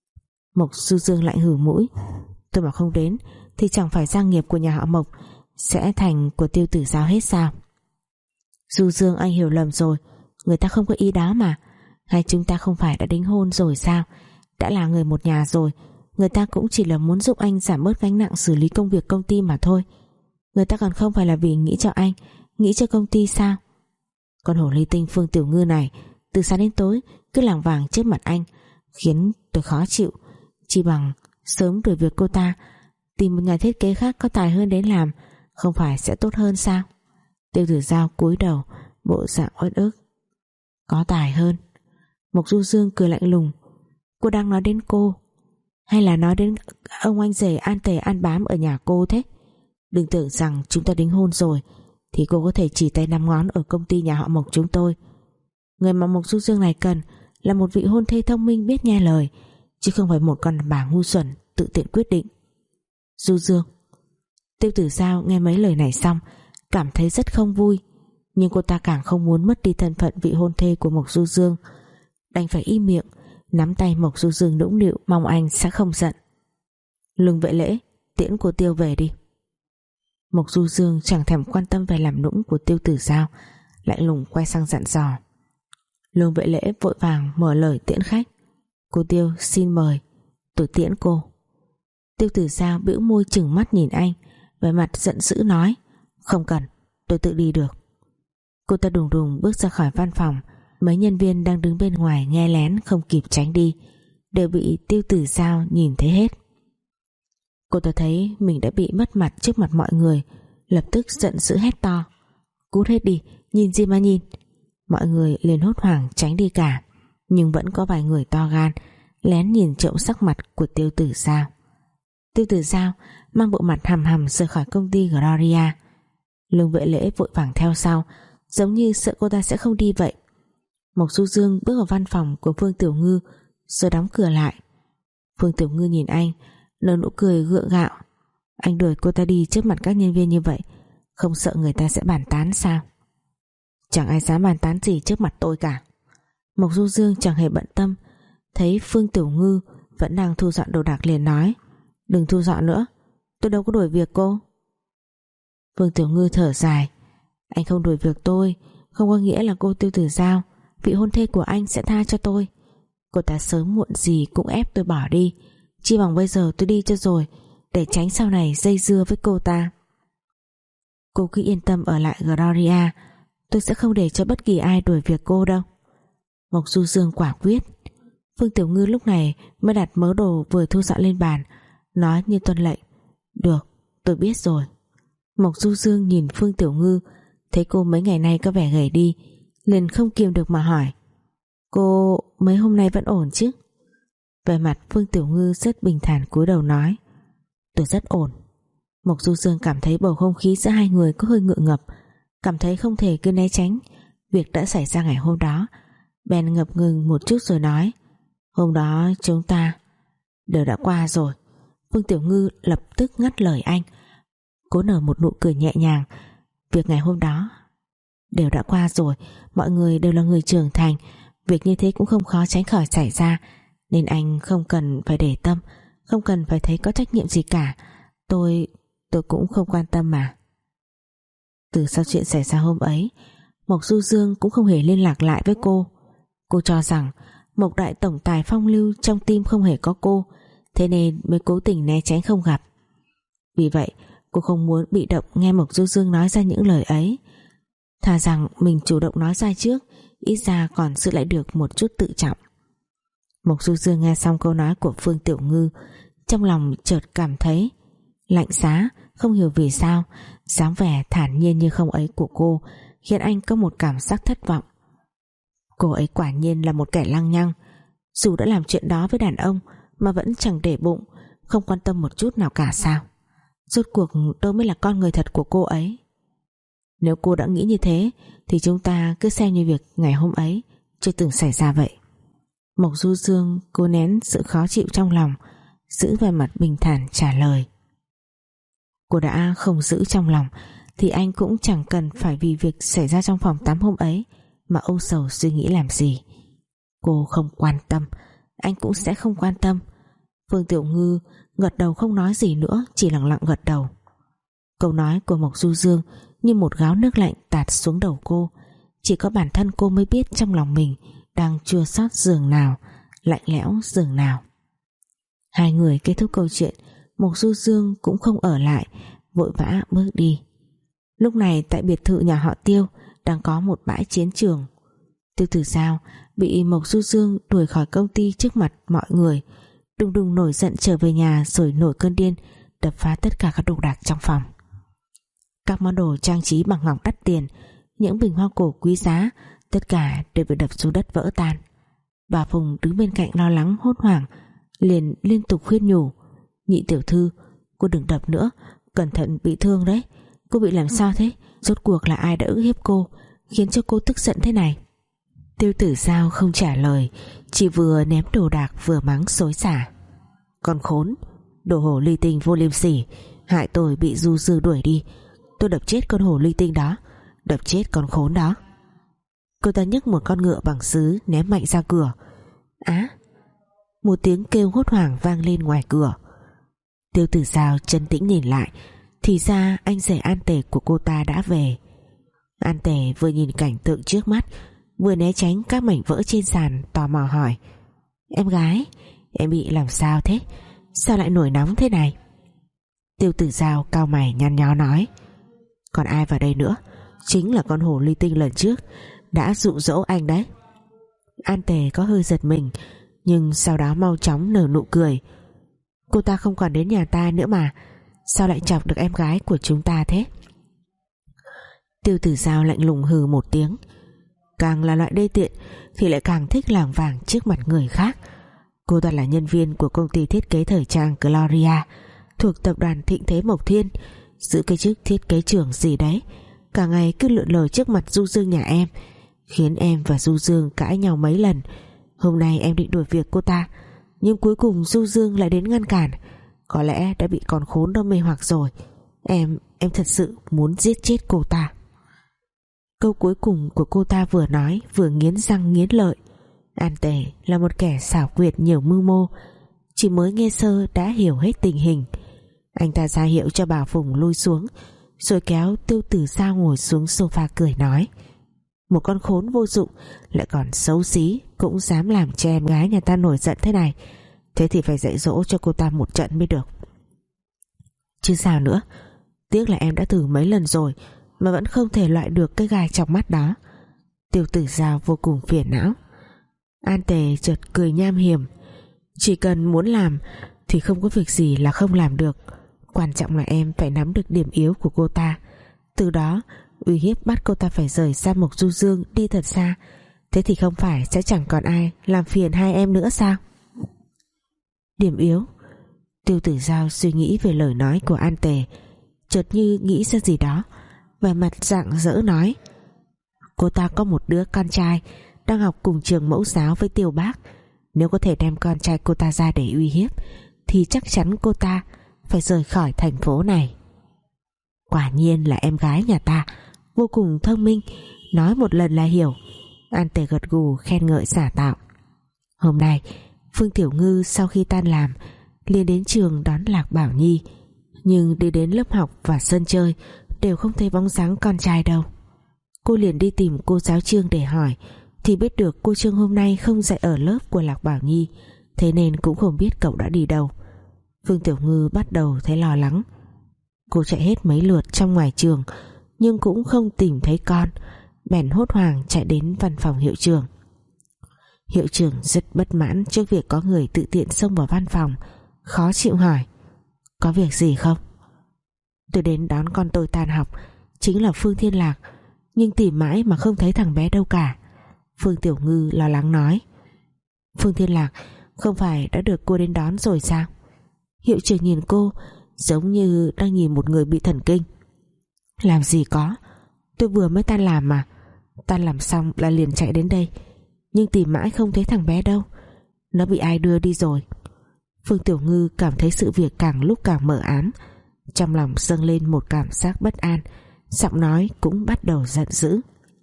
Mộc Du Dương lạnh hử mũi: tôi mà không đến thì chẳng phải gia nghiệp của nhà họ Mộc sẽ thành của Tiêu Tử Giao hết sao? Du Dương, anh hiểu lầm rồi, người ta không có ý đó mà. Hai chúng ta không phải đã đính hôn rồi sao? Đã là người một nhà rồi, người ta cũng chỉ là muốn giúp anh giảm bớt gánh nặng xử lý công việc công ty mà thôi. Người ta còn không phải là vì nghĩ cho anh, nghĩ cho công ty sao? Con hổ ly tinh Phương Tiểu Ngư này từ sáng đến tối cứ lảng vảng trước mặt anh, khiến tôi khó chịu. Chỉ bằng sớm đuổi việc cô ta, tìm một nhà thiết kế khác có tài hơn đến làm, không phải sẽ tốt hơn sao? Tiêu Tử Giao cúi đầu, bộ dạng uất ức. Có tài hơn? Mộc Du Dương cười lạnh lùng: cô đang nói đến cô hay là nói đến ông anh rể an tề an bám ở nhà cô thế? Đừng tưởng rằng chúng ta đính hôn rồi thì cô có thể chỉ tay năm ngón ở công ty nhà họ Mộc chúng tôi. Người mà Mộc Du Dương này cần là một vị hôn thê thông minh biết nghe lời, chứ không phải một con bà ngu xuẩn tự tiện quyết định. Du Dương. Tiêu Tử Giao nghe mấy lời này xong cảm thấy rất không vui, nhưng cô ta càng không muốn mất đi thân phận vị hôn thê của Mộc Du Dương. đành phải im miệng, nắm tay Mộc Du Dương nũng nịu mong anh sẽ không giận. Lương Vệ Lễ, tiễn cô Tiêu về đi. Mộc Du Dương chẳng thèm quan tâm về làm nũng của Tiêu Tử Giao, lạnh lùng quay sang dặn dò. Lương Vệ Lễ vội vàng mở lời tiễn khách. Cô Tiêu xin mời, tôi tiễn cô. Tiêu Tử Giao bĩu môi chừng mắt nhìn anh, vẻ mặt giận dữ nói, không cần, tôi tự đi được. Cô ta đùng đùng bước ra khỏi văn phòng. Mấy nhân viên đang đứng bên ngoài nghe lén không kịp tránh đi, đều bị Tiêu Tử Giao nhìn thấy hết. Cô ta thấy mình đã bị mất mặt trước mặt mọi người, lập tức giận dữ hét to, cút hết đi, nhìn gì mà nhìn. Mọi người liền hốt hoảng tránh đi cả, nhưng vẫn có vài người to gan lén nhìn trộm sắc mặt của Tiêu Tử Giao. Tiêu Tử Giao mang bộ mặt hầm hầm rời khỏi công ty Gloria. Lương Vệ Lễ vội vàng theo sau, giống như sợ cô ta sẽ không đi vậy. Mộc Du Dương bước vào văn phòng của Phương Tiểu Ngư rồi đóng cửa lại. Phương Tiểu Ngư nhìn anh, nở nụ cười gượng gạo. Anh đuổi cô ta đi trước mặt các nhân viên như vậy, không sợ người ta sẽ bàn tán sao? Chẳng ai dám bàn tán gì trước mặt tôi cả. Mộc Du Dương chẳng hề bận tâm, thấy Phương Tiểu Ngư vẫn đang thu dọn đồ đạc liền nói, đừng thu dọn nữa, tôi đâu có đuổi việc cô. Phương Tiểu Ngư thở dài, anh không đuổi việc tôi không có nghĩa là cô Tiêu Tử Giao, vị hôn thê của anh, sẽ tha cho tôi. Cô ta sớm muộn gì cũng ép tôi bỏ đi, chi bằng bây giờ tôi đi cho rồi, để tránh sau này dây dưa với cô ta. Cô cứ yên tâm ở lại Gloria, tôi sẽ không để cho bất kỳ ai đuổi việc cô đâu. Mộc Du Dương quả quyết. Phương Tiểu Ngư lúc này mới đặt mớ đồ vừa thu dọn lên bàn, nói như tuân lệnh, được, tôi biết rồi. Mộc Du Dương nhìn Phương Tiểu Ngư, thấy cô mấy ngày nay có vẻ gầy đi, liền không kiềm được mà hỏi, cô mấy hôm nay vẫn ổn chứ? Về mặt Phương Tiểu Ngư rất bình thản cúi đầu nói, tôi rất ổn. Mộc Du Dương cảm thấy bầu không khí giữa hai người có hơi ngượng ngập, cảm thấy không thể cứ né tránh việc đã xảy ra ngày hôm đó, bèn ngập ngừng một chút rồi nói, hôm đó chúng ta đều đã qua rồi. Phương Tiểu Ngư lập tức ngắt lời anh, cố nở một nụ cười nhẹ nhàng, việc ngày hôm đó đều đã qua rồi, mọi người đều là người trưởng thành, việc như thế cũng không khó tránh khỏi xảy ra, nên anh không cần phải để tâm, không cần phải thấy có trách nhiệm gì cả. Tôi, tôi cũng không quan tâm mà. Từ sau chuyện xảy ra hôm ấy, Mộc Du Dương cũng không hề liên lạc lại với cô. Cô cho rằng Mộc đại tổng tài phong lưu trong tim không hề có cô, thế nên mới cố tình né tránh không gặp. Vì vậy cô không muốn bị động nghe Mộc Du Dương nói ra những lời ấy, thà rằng mình chủ động nói ra trước, ít ra còn giữ lại được một chút tự trọng. Mộc Du Dương nghe xong câu nói của Phương Tiểu Ngư, trong lòng chợt cảm thấy lạnh giá, không hiểu vì sao dáng vẻ thản nhiên như không ấy của cô khiến anh có một cảm giác thất vọng. Cô ấy quả nhiên là một kẻ lăng nhăng, dù đã làm chuyện đó với đàn ông mà vẫn chẳng để bụng, không quan tâm một chút nào cả sao? Rốt cuộc đâu mới là con người thật của cô ấy? Nếu cô đã nghĩ như thế thì chúng ta cứ xem như việc ngày hôm ấy chưa từng xảy ra vậy. Mộc Du Dương cố nén sự khó chịu trong lòng, giữ vẻ mặt bình thản trả lời. Cô đã không giữ trong lòng thì anh cũng chẳng cần phải vì việc xảy ra trong phòng tắm hôm ấy mà âu sầu suy nghĩ làm gì. Cô không quan tâm, anh cũng sẽ không quan tâm. Phương Tiểu Ngư gật đầu không nói gì nữa, chỉ lặng lặng gật đầu. Câu nói của Mộc Du Dương như một gáo nước lạnh tạt xuống đầu cô. Chỉ có bản thân cô mới biết trong lòng mình đang chua xót giường nào, lạnh lẽo giường nào. Hai người kết thúc câu chuyện, Mộc Du Dương cũng không ở lại, vội vã bước đi. Lúc này tại biệt thự nhà họ Tiêu đang có một bãi chiến trường. Tiêu Tử Giao bị Mộc Du Dương đuổi khỏi công ty trước mặt mọi người, đùng đùng nổi giận trở về nhà rồi nổi cơn điên, đập phá tất cả các đồ đạc trong phòng. Các món đồ trang trí bằng ngọc đắt tiền, những bình hoa cổ quý giá, tất cả đều bị đập xuống đất vỡ tan. Bà Phùng đứng bên cạnh lo lắng hốt hoảng, liền liên tục khuyên nhủ, nhị tiểu thư, cô đừng đập nữa, cẩn thận bị thương đấy. Cô bị làm sao thế? Rốt cuộc là ai đã ức hiếp cô, khiến cho cô tức giận thế này? Tiêu Tử Giao không trả lời, chỉ vừa ném đồ đạc vừa mắng xối xả. Con khốn, đồ hổ ly tinh vô liêm sỉ, hại tôi bị Du Dư đuổi đi. Tôi đập chết con hổ ly tinh đó, đập chết con khốn đó. Cô ta nhấc một con ngựa bằng sứ ném mạnh ra cửa. Á! Một tiếng kêu hốt hoảng vang lên ngoài cửa. Tiêu Tử Giao trấn tĩnh nhìn lại, thì ra anh rể An Tề của cô ta đã về. An Tề vừa nhìn cảnh tượng trước mắt, vừa né tránh các mảnh vỡ trên sàn, tò mò hỏi: Em gái, em bị làm sao thế? Sao lại nổi nóng thế này? Tiêu Tử Giao cau mày nhăn nhó nói: Còn ai vào đây nữa? Chính là con hổ ly tinh lần trước đã dụ dỗ anh đấy. An Tề có hơi giật mình, nhưng sau đó mau chóng nở nụ cười. Cô ta không còn đến nhà ta nữa mà, sao lại chọc được em gái của chúng ta thế? Tiêu Tử Giao lạnh lùng hừ một tiếng. Càng là loại đê tiện thì lại càng thích lảng vảng trước mặt người khác. Cô ta là nhân viên của công ty thiết kế thời trang Gloria, thuộc tập đoàn Thịnh Thế Mộc Thiên, giữ cái chức thiết kế trưởng gì đấy. Cả ngày cứ lượn lờ trước mặt Du Dương nhà em, khiến em và Du Dương cãi nhau mấy lần. Hôm nay em định đuổi việc cô ta, nhưng cuối cùng Du Dương lại đến ngăn cản. Có lẽ đã bị con khốn đó mê hoặc rồi. Em, em thật sự muốn giết chết cô ta. Câu cuối cùng của cô ta vừa nói vừa nghiến răng nghiến lợi. An Tề là một kẻ xảo quyệt nhiều mưu mô, chỉ mới nghe sơ đã hiểu hết tình hình. Anh ta ra hiệu cho bà Phùng lui xuống, rồi kéo Tiêu Tử Giao ngồi xuống sofa cười nói: Một con khốn vô dụng lại còn xấu xí cũng dám làm cho em gái nhà ta nổi giận thế này. Thế thì phải dạy dỗ cho cô ta một trận mới được. Chứ sao nữa. Tiếc là em đã thử mấy lần rồi mà vẫn không thể loại được cái gai trong mắt đó. Tiêu Tử Giao vô cùng phiền não. An Tề chợt cười nham hiểm: Chỉ cần muốn làm thì không có việc gì là không làm được. Quan trọng là em phải nắm được điểm yếu của cô ta, từ đó uy hiếp bắt cô ta phải rời xa Mộc Du Dương đi thật xa. Thế thì không phải sẽ chẳng còn ai làm phiền hai em nữa sao? Điểm yếu? Tiêu Tử Giao suy nghĩ về lời nói của An Tề, chợt như nghĩ ra gì đó, vẻ mặt rạng rỡ nói: Cô ta có một đứa con trai đang học cùng trường mẫu giáo với Tiêu Bác. Nếu có thể đem con trai cô ta ra để uy hiếp thì chắc chắn cô ta phải rời khỏi thành phố này. Quả nhiên là em gái nhà ta vô cùng thông minh, nói một lần là hiểu. An Tề gật gù khen ngợi giả tạo. Hôm nay Phương Tiểu Ngư sau khi tan làm liền đến trường đón Lạc Bảo Nhi, nhưng đi đến lớp học và sân chơi đều không thấy bóng dáng con trai đâu. Cô liền đi tìm cô giáo Trương để hỏi, thì biết được cô Trương hôm nay không dạy ở lớp của Lạc Bảo Nhi, thế nên cũng không biết cậu đã đi đâu. Phương Tiểu Ngư bắt đầu thấy lo lắng. Cô chạy hết mấy lượt trong ngoài trường nhưng cũng không tìm thấy con, bèn hốt hoảng chạy đến văn phòng hiệu trưởng. Hiệu trưởng rất bất mãn trước việc có người tự tiện xông vào văn phòng, khó chịu hỏi: Có việc gì không? Tôi đến đón con tôi tan học, chính là Phương Thiên Lạc, nhưng tìm mãi mà không thấy thằng bé đâu cả. Phương Tiểu Ngư lo lắng nói. Phương Thiên Lạc không phải đã được cô đến đón rồi sao? Hiệu trưởng nhìn cô giống như đang nhìn một người bị thần kinh. Làm gì có, tôi vừa mới tan làm mà. Tan làm xong là liền chạy đến đây, nhưng tìm mãi không thấy thằng bé đâu. Nó bị ai đưa đi rồi. Phương Tiểu Ngư cảm thấy sự việc càng lúc càng mờ ám, trong lòng dâng lên một cảm giác bất an, giọng nói cũng bắt đầu giận dữ.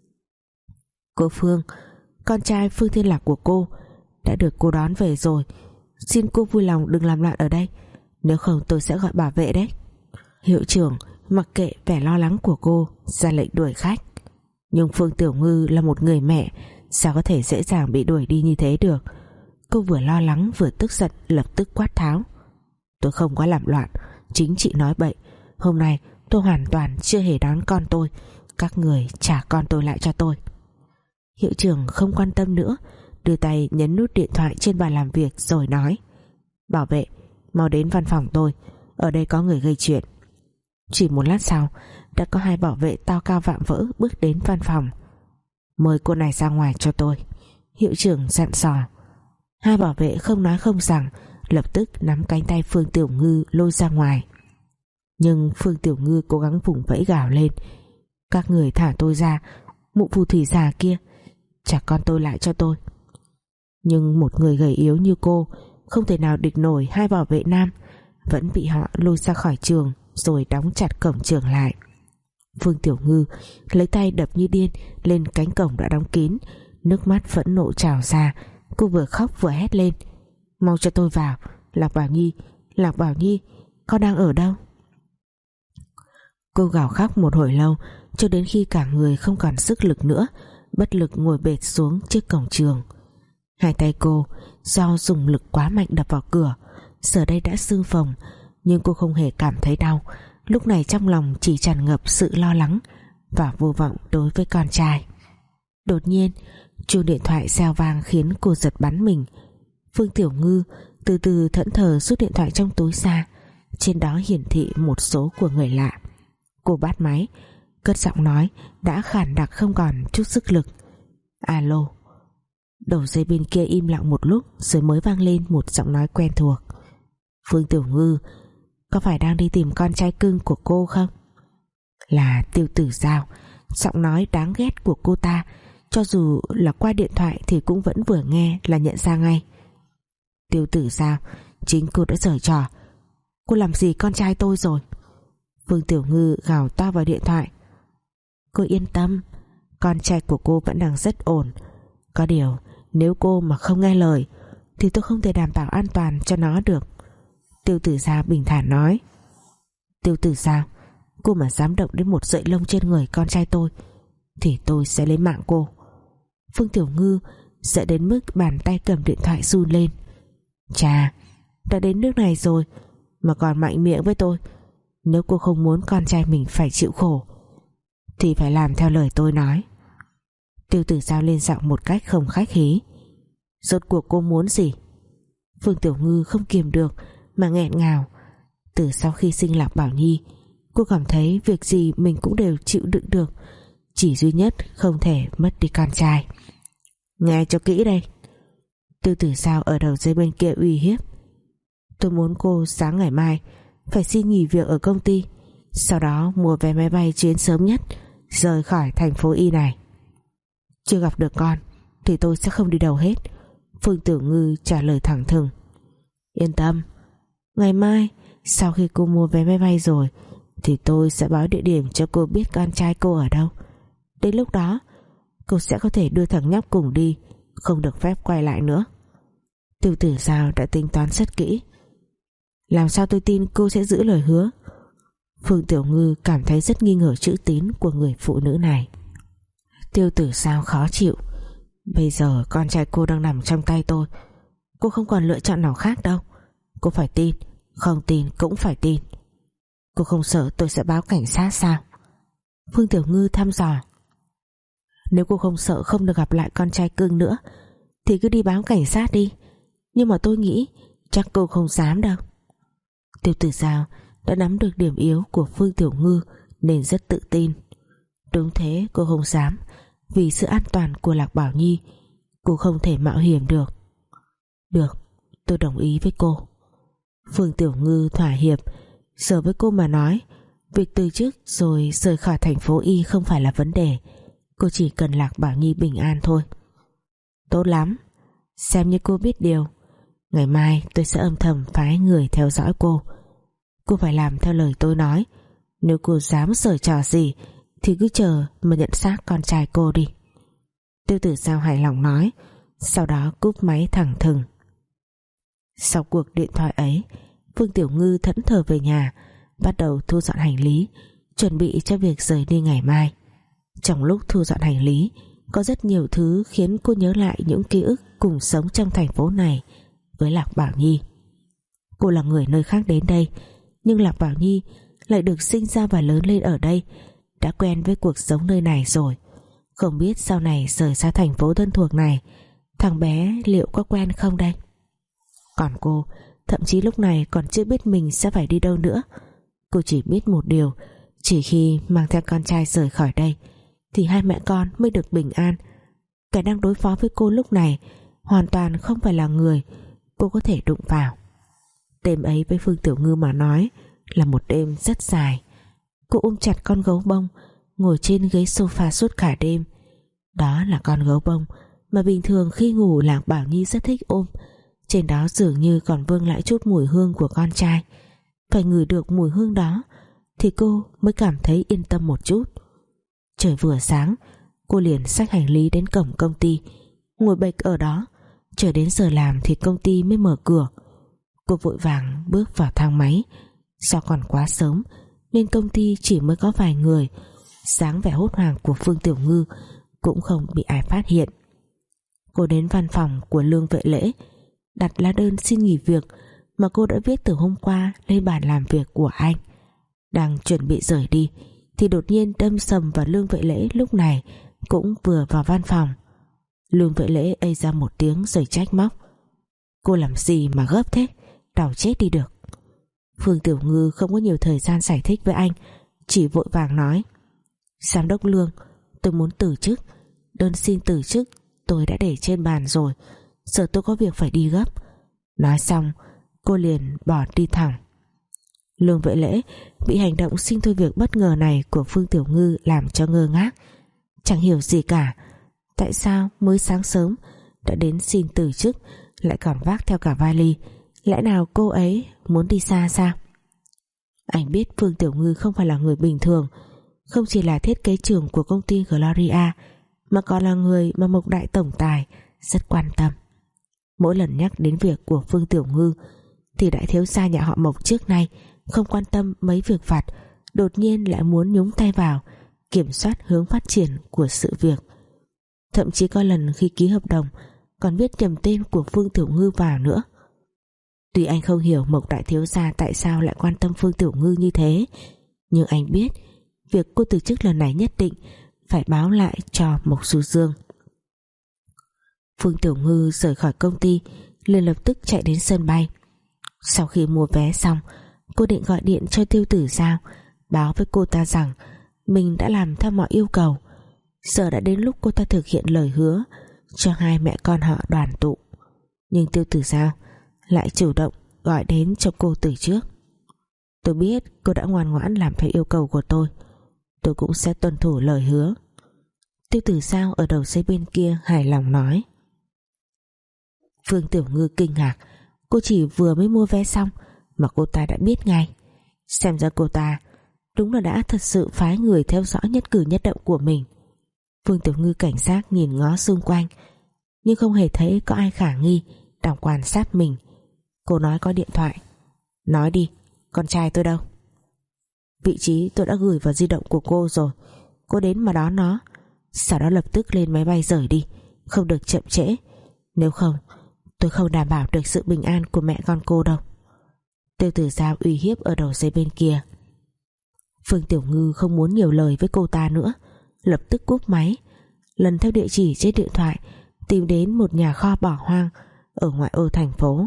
Cô Phương, con trai Phương Thiên Lạc của cô đã được cô đón về rồi. Xin cô vui lòng đừng làm loạn ở đây, nếu không tôi sẽ gọi bảo vệ đấy. Hiệu trưởng mặc kệ vẻ lo lắng của cô, ra lệnh đuổi khách. Nhưng Phương Tiểu Ngư là một người mẹ, sao có thể dễ dàng bị đuổi đi như thế được. Cô vừa lo lắng vừa tức giận, lập tức quát tháo: Tôi không có làm loạn, chính chị nói bậy. Hôm nay tôi hoàn toàn chưa hề đón con tôi, các người trả con tôi lại cho tôi. Hiệu trưởng không quan tâm nữa, đưa tay nhấn nút điện thoại trên bàn làm việc rồi nói: Bảo vệ, mau đến văn phòng tôi, ở đây có người gây chuyện. Chỉ một lát sau đã có hai bảo vệ to cao vạm vỡ bước đến văn phòng. Mời cô này ra ngoài cho tôi, hiệu trưởng dặn dò. Hai bảo vệ không nói không rằng, lập tức nắm cánh tay Phương Tiểu Ngư lôi ra ngoài. Nhưng Phương Tiểu Ngư cố gắng vùng vẫy gào lên: Các người thả tôi ra, mụ phù thủy già kia, trả con tôi lại cho tôi. Nhưng một người gầy yếu như cô không thể nào địch nổi hai bảo vệ nam, vẫn bị họ lôi ra khỏi trường rồi đóng chặt cổng trường lại. Phương Tiểu Ngư lấy tay đập như điên lên cánh cổng đã đóng kín, nước mắt phẫn nộ trào ra. Cô vừa khóc vừa hét lên: mau cho tôi vào, Lạc Bảo Nhi, Lạc Bảo Nhi, con đang ở đâu? Cô gào khóc một hồi lâu cho đến khi cả người không còn sức lực nữa, bất lực ngồi bệt xuống trước cổng trường. Hai tay cô do dùng lực quá mạnh đập vào cửa, giờ đây đã sưng phồng, nhưng cô không hề cảm thấy đau. Lúc này trong lòng chỉ tràn ngập sự lo lắng và vô vọng đối với con trai. Đột nhiên chuông điện thoại reo vang khiến cô giật bắn mình. Phương Tiểu Ngư từ từ thẫn thờ rút điện thoại trong túi ra, trên đó hiển thị một số của người lạ. Cô bắt máy, cất giọng nói đã khản đặc không còn chút sức lực: alo. Đầu dây bên kia im lặng một lúc rồi mới vang lên một giọng nói quen thuộc: Phương Tiểu Ngư, có phải đang đi tìm con trai cưng của cô không? Là Tiêu Tử Giao. Giọng nói đáng ghét của cô ta, cho dù là qua điện thoại thì cũng vẫn vừa nghe là nhận ra ngay. Tiêu Tử Giao, chính cô đã giở trò. Cô làm gì con trai tôi rồi? Phương Tiểu Ngư gào to vào điện thoại. Cô yên tâm, con trai của cô vẫn đang rất ổn. Có điều nếu cô mà không nghe lời thì tôi không thể đảm bảo an toàn cho nó được. Tiêu Tử Giao bình thản nói. Tiêu Tử Giao, cô mà dám động đến một sợi lông trên người con trai tôi thì tôi sẽ lấy mạng cô. Phương Tiểu Ngư sợ đến mức bàn tay cầm điện thoại run lên. Chà, đã đến nước này rồi mà còn mạnh miệng với tôi. Nếu cô không muốn con trai mình phải chịu khổ thì phải làm theo lời tôi nói. Tiêu Tử Giao lên giọng một cách không khách khí. Rốt cuộc cô muốn gì? Phương Tiểu Ngư không kiềm được mà nghẹn ngào. Từ sau khi sinh Lạc Bảo Nhi, cô cảm thấy việc gì mình cũng đều chịu đựng được, chỉ duy nhất không thể mất đi con trai. Nghe cho kỹ đây. Tiêu Tử Giao ở đầu dây bên kia uy hiếp. Tôi muốn cô sáng ngày mai phải xin nghỉ việc ở công ty, sau đó mua vé máy bay chuyến sớm nhất rời khỏi thành phố Y này. Chưa gặp được con thì tôi sẽ không đi đâu hết. Phương Tiểu Ngư trả lời thẳng thừng. Yên tâm, ngày mai sau khi cô mua vé máy bay rồi thì tôi sẽ báo địa điểm cho cô biết con trai cô ở đâu. Đến lúc đó cô sẽ có thể đưa thằng nhóc cùng đi, không được phép quay lại nữa. Tiêu Tử Giao đã tính toán rất kỹ. Làm sao tôi tin cô sẽ giữ lời hứa? Phương Tiểu Ngư cảm thấy rất nghi ngờ chữ tín của người phụ nữ này. Tiêu Tử Giao khó chịu. Bây giờ con trai cô đang nằm trong tay tôi, cô không còn lựa chọn nào khác đâu. Cô phải tin, không tin cũng phải tin. Cô không sợ tôi sẽ báo cảnh sát sao? Phương Tiểu Ngư thăm dò. Nếu cô không sợ không được gặp lại con trai cưng nữa thì cứ đi báo cảnh sát đi. Nhưng mà tôi nghĩ chắc cô không dám đâu. Tiêu Tử Giao đã nắm được điểm yếu của Phương Tiểu Ngư nên rất tự tin. Đúng thế, cô không dám. Vì sự an toàn của Lạc Bảo Nhi, cô không thể mạo hiểm được. Được, tôi đồng ý với cô. Phương Tiểu Ngư thỏa hiệp. Giờ với cô mà nói, việc từ chức rồi rời khỏi thành phố Y không phải là vấn đề. Cô chỉ cần Lạc Bảo Nhi bình an thôi. Tốt lắm, xem như cô biết điều. Ngày mai tôi sẽ âm thầm phái người theo dõi cô. Cô phải làm theo lời tôi nói. Nếu cô dám giở trò gì thì cứ chờ mà nhận xác con trai cô đi. Tiêu Tử Giao hài lòng nói, sau đó cúp máy thẳng thừng. Sau cuộc điện thoại ấy, Phương Tiểu Ngư thẫn thờ về nhà, bắt đầu thu dọn hành lý, chuẩn bị cho việc rời đi ngày mai. Trong lúc thu dọn hành lý, có rất nhiều thứ khiến cô nhớ lại những ký ức cùng sống trong thành phố này với Lạc Bảo Nhi. Cô là người nơi khác đến đây, nhưng Lạc Bảo Nhi lại được sinh ra và lớn lên ở đây, đã quen với cuộc sống nơi này rồi. Không biết sau này rời xa thành phố thân thuộc này, thằng bé liệu có quen không đây? Còn cô, thậm chí lúc này còn chưa biết mình sẽ phải đi đâu nữa. Cô chỉ biết một điều, chỉ khi mang theo con trai rời khỏi đây thì hai mẹ con mới được bình an. Kẻ đang đối phó với cô lúc này hoàn toàn không phải là người cô có thể đụng vào. Đêm ấy với Phương Tiểu Ngư mà nói là một đêm rất dài. Cô ôm chặt con gấu bông, ngồi trên ghế sofa suốt cả đêm. Đó là con gấu bông mà bình thường khi ngủ Lạc Bảo Nhi rất thích ôm. Trên đó dường như còn vương lại chút mùi hương của con trai. Phải ngửi được mùi hương đó thì cô mới cảm thấy yên tâm một chút. Trời vừa sáng, cô liền xách hành lý đến cổng công ty, ngồi bệch ở đó chờ đến giờ làm thì công ty mới mở cửa. Cô vội vàng bước vào thang máy. Do còn quá sớm nên công ty chỉ mới có vài người, dáng vẻ hốt hoảng của Phương Tiểu Ngư cũng không bị ai phát hiện. Cô đến văn phòng của Lương Vệ Lễ, đặt lá đơn xin nghỉ việc mà cô đã viết từ hôm qua lên bàn làm việc của anh. Đang chuẩn bị rời đi thì đột nhiên đâm sầm vào Lương Vệ Lễ lúc này cũng vừa vào văn phòng. Lương Vệ Lễ ây ra một tiếng rồi trách móc: cô làm gì mà gấp thế, đau chết đi được. Phương Tiểu Ngư không có nhiều thời gian giải thích với anh, chỉ vội vàng nói: giám đốc Lương, tôi muốn từ chức. Đơn xin từ chức tôi đã để trên bàn rồi, giờ tôi có việc phải đi gấp. Nói xong cô liền bỏ đi thẳng. Lương Vệ Lễ bị hành động xin thôi việc bất ngờ này của Phương Tiểu Ngư làm cho ngơ ngác, chẳng hiểu gì cả. Tại sao mới sáng sớm đã đến xin từ chức lại còn vác theo cả vali? Lẽ nào cô ấy muốn đi xa sao? Anh biết Phương Tiểu Ngư không phải là người bình thường, không chỉ là thiết kế trưởng của công ty Gloria mà còn là người mà Mộc đại tổng tài rất quan tâm. Mỗi lần nhắc đến việc của Phương Tiểu Ngư thì đại thiếu gia nhà họ Mộc trước nay không quan tâm mấy việc vặt, đột nhiên lại muốn nhúng tay vào kiểm soát hướng phát triển của sự việc. Thậm chí có lần khi ký hợp đồng còn viết nhầm tên của Phương Tiểu Ngư vào nữa. Tuy anh không hiểu Mộc đại thiếu gia tại sao lại quan tâm Phương Tiểu Ngư như thế, nhưng anh biết việc cô từ chức lần này nhất định phải báo lại cho Mộc Du Dương. Phương Tiểu Ngư rời khỏi công ty liền lập tức chạy đến sân bay. Sau khi mua vé xong, cô định gọi điện cho Tiêu Tử Giao báo với cô ta rằng mình đã làm theo mọi yêu cầu. Giờ đã đến lúc cô ta thực hiện lời hứa cho hai mẹ con họ đoàn tụ. Nhưng Tiêu Tử Giao lại chủ động gọi đến cho cô từ trước. Tôi biết cô đã ngoan ngoãn làm theo yêu cầu của tôi, tôi cũng sẽ tuân thủ lời hứa. Tiêu Tử Giao ở đầu dây bên kia hài lòng nói. Phương Tiểu Ngư kinh ngạc, cô chỉ vừa mới mua vé xong mà cô ta đã biết ngay. Xem ra cô ta đúng là đã thật sự phái người theo dõi nhất cử nhất động của mình. Phương Tiểu Ngư cảnh giác nhìn ngó xung quanh, nhưng không hề thấy có ai khả nghi đang quan sát mình. Cô nói có điện thoại: nói đi, con trai tôi đâu? Vị trí tôi đã gửi vào di động của cô rồi, cô đến mà đón nó, sau đó lập tức lên máy bay rời đi, không được chậm trễ, nếu không tôi không đảm bảo được sự bình an của mẹ con cô đâu. Tiêu Tử Giao uy hiếp ở đầu dây bên kia. Phương Tiểu Ngư không muốn nhiều lời với cô ta nữa, lập tức cúp máy, lần theo địa chỉ trên điện thoại tìm đến một nhà kho bỏ hoang ở ngoại ô thành phố.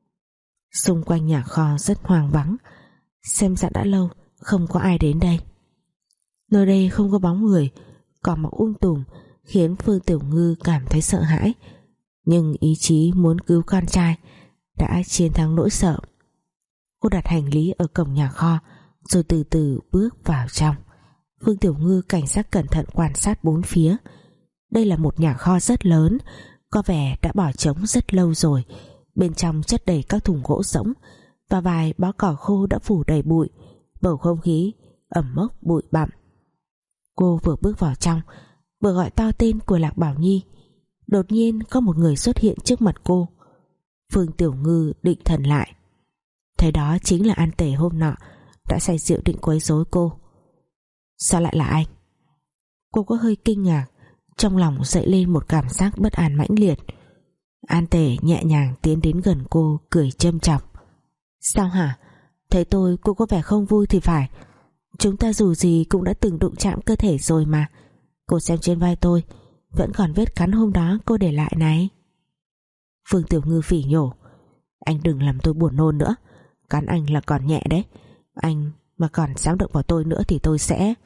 Xung quanh nhà kho rất hoang vắng, xem ra đã lâu không có ai đến đây. Nơi đây không có bóng người, cỏ mọc um tùm khiến Phương Tiểu Ngư cảm thấy sợ hãi, nhưng ý chí muốn cứu con trai đã chiến thắng nỗi sợ. Cô đặt hành lý ở cổng nhà kho rồi từ từ bước vào trong. Phương Tiểu Ngư cảnh giác cẩn thận quan sát bốn phía. Đây là một nhà kho rất lớn, có vẻ đã bỏ trống rất lâu rồi. Bên trong chất đầy các thùng gỗ rỗng và vài bó cỏ khô đã phủ đầy bụi, bầu không khí ẩm mốc bụi bặm. Cô vừa bước vào trong vừa gọi to tên của Lạc Bảo Nhi, đột nhiên có một người xuất hiện trước mặt cô. Phương Tiểu Ngư định thần lại, thấy đó chính là An Tể hôm nọ đã say rượu định quấy rối cô. Sao lại là anh? Cô có hơi kinh ngạc, trong lòng dậy lên một cảm giác bất an mãnh liệt. An Tể nhẹ nhàng tiến đến gần cô, cười châm chọc. Sao hả? Thấy tôi cô có vẻ không vui thì phải. Chúng ta dù gì cũng đã từng đụng chạm cơ thể rồi mà. Cô xem trên vai tôi vẫn còn vết cắn hôm đó cô để lại này. Phương Tiểu Ngư phỉ nhổ. Anh đừng làm tôi buồn nôn nữa, cắn anh là còn nhẹ đấy, anh mà còn dám động vào tôi nữa thì tôi sẽ...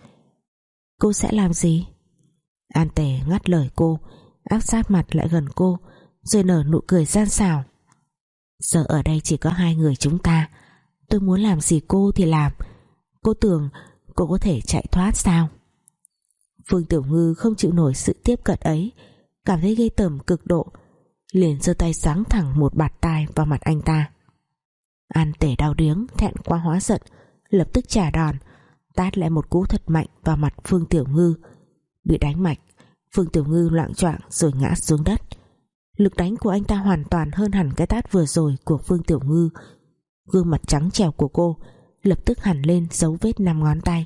Cô sẽ làm gì? An Tể ngắt lời cô, áp sát mặt lại gần cô rồi nở nụ cười gian xảo. Giờ ở đây chỉ có hai người chúng ta, tôi muốn làm gì cô thì làm. Cô tưởng cô có thể chạy thoát sao? Phương Tiểu Ngư không chịu nổi sự tiếp cận ấy, cảm thấy ghê tởm cực độ, liền giơ tay giáng thẳng một bạt tai vào mặt anh ta. An Tể đau điếng, thẹn quá hóa giận, lập tức trả đòn, tát lại một cú thật mạnh vào mặt Phương Tiểu Ngư. Bị đánh mạch, Phương Tiểu Ngư loạng choạng rồi ngã xuống đất. Lực đánh của anh ta hoàn toàn hơn hẳn cái tát vừa rồi của Phương Tiểu Ngư. Gương mặt trắng trẻo của cô lập tức hằn lên dấu vết năm ngón tay.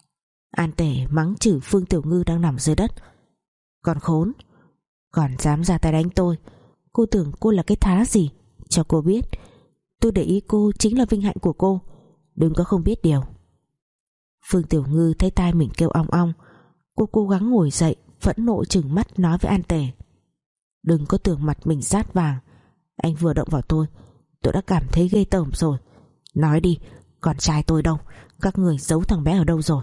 An Tể mắng chửi Phương Tiểu Ngư đang nằm dưới đất. Còn khốn, còn dám ra tay đánh tôi. Cô tưởng cô là cái thá gì? Cho cô biết, tôi để ý cô chính là vinh hạnh của cô, đừng có không biết điều. Phương Tiểu Ngư thấy tai mình kêu ong ong. Cô cố gắng ngồi dậy, phẫn nộ trừng mắt nói với An Tể: Đừng có tưởng mặt mình rát vàng. Anh vừa động vào tôi, tôi đã cảm thấy ghê tởm rồi. Nói đi, con trai tôi đâu? Các người giấu thằng bé ở đâu rồi?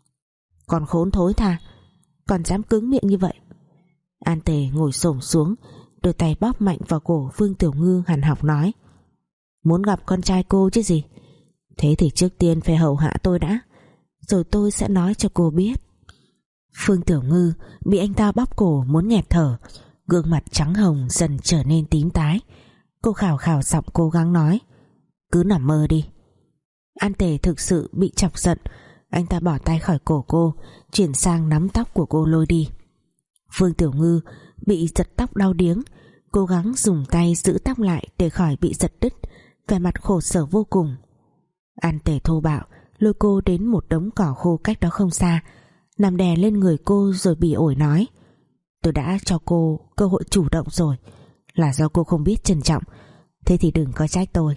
Còn khốn thối tha, còn dám cứng miệng như vậy. An Tề ngồi xổm xuống, đôi tay bóp mạnh vào cổ Phương Tiểu Ngư, hằn học nói: Muốn gặp con trai cô chứ gì? Thế thì trước tiên phải hầu hạ tôi đã, rồi tôi sẽ nói cho cô biết. Phương Tiểu Ngư bị anh ta bóp cổ muốn nghẹt thở, gương mặt trắng hồng dần trở nên tím tái. Cô khào khào giọng cố gắng nói: Cứ nằm mơ đi. An Tề thực sự bị chọc giận. Anh ta bỏ tay khỏi cổ cô, chuyển sang nắm tóc của cô lôi đi. Phương Tiểu Ngư bị giật tóc đau điếng, cố gắng dùng tay giữ tóc lại để khỏi bị giật đứt, vẻ mặt khổ sở vô cùng. An Tề thô bạo lôi cô đến một đống cỏ khô cách đó không xa, nằm đè lên người cô rồi bỉ ổi nói: Tôi đã cho cô cơ hội chủ động rồi, là do cô không biết trân trọng, thế thì đừng có trách tôi.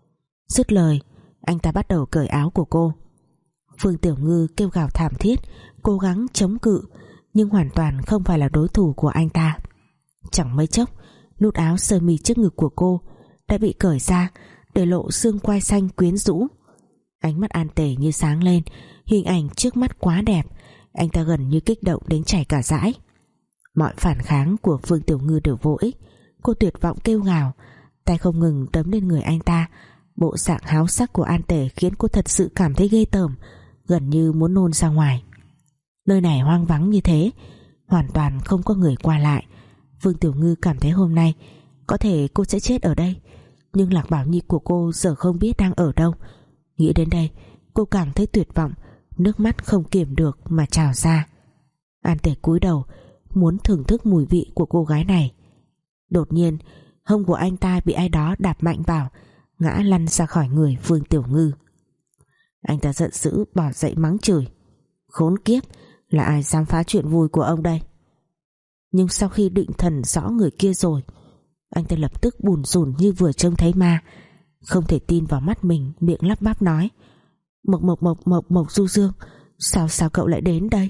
Dứt lời, anh ta bắt đầu cởi áo của cô. Phương Tiểu Ngư kêu gào thảm thiết, cố gắng chống cự, nhưng hoàn toàn không phải là đối thủ của anh ta. Chẳng mấy chốc, nút áo sơ mi trước ngực của cô đã bị cởi ra, để lộ xương quai xanh quyến rũ. Ánh mắt An Tề như sáng lên, hình ảnh trước mắt quá đẹp, anh ta gần như kích động đến chảy cả dãi. Mọi phản kháng của Phương Tiểu Ngư đều vô ích. Cô tuyệt vọng kêu gào, tay không ngừng đấm lên người anh ta. Bộ dạng háo sắc của An Tề khiến cô thật sự cảm thấy ghê tởm, gần như muốn nôn ra ngoài. Nơi này hoang vắng như thế, hoàn toàn không có người qua lại. Phương Tiểu Ngư cảm thấy hôm nay có thể cô sẽ chết ở đây, nhưng Lạc Bảo Nhi của cô giờ không biết đang ở đâu. Nghĩ đến đây, cô càng thấy tuyệt vọng, nước mắt không kiềm được mà trào ra. An Tề cúi đầu muốn thưởng thức mùi vị của cô gái này. Đột nhiên, hông của anh ta bị ai đó đạp mạnh vào, ngã lăn ra khỏi người Phương Tiểu Ngư. Anh ta giận dữ bỏ dậy mắng chửi: Khốn kiếp, là ai dám phá chuyện vui của ông đây? Nhưng sau khi định thần rõ người kia rồi, anh ta lập tức bủn rủn như vừa trông thấy ma, không thể tin vào mắt mình, miệng lắp bắp nói: Mộc Mộc Mộc Mộc Mộc Du Dương, sao sao cậu lại đến đây?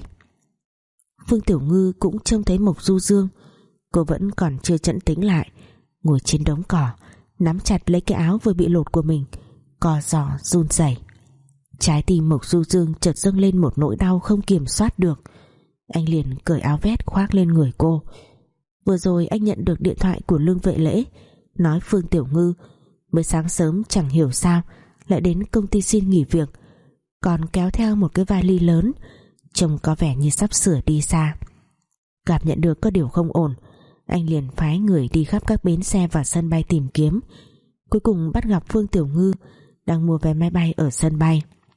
Phương Tiểu Ngư cũng trông thấy Mộc Du Dương. Cô vẫn còn chưa chẫn tĩnh lại, ngồi trên đống cỏ, nắm chặt lấy cái áo vừa bị lột của mình, co giò run rẩy. Trái tim Mộc Du Dương chợt dâng lên một nỗi đau không kiểm soát được. Anh liền cởi áo vest khoác lên người cô. Vừa rồi anh nhận được điện thoại của Lương Vệ Lễ, nói Phương Tiểu Ngư mới sáng sớm chẳng hiểu sao lại đến công ty xin nghỉ việc, còn kéo theo một cái vali lớn, trông có vẻ như sắp sửa đi xa. Cảm nhận được có điều không ổn, anh liền phái người đi khắp các bến xe và sân bay tìm kiếm. Cuối cùng bắt gặp Phương Tiểu Ngư đang mua vé máy bay ở sân bay.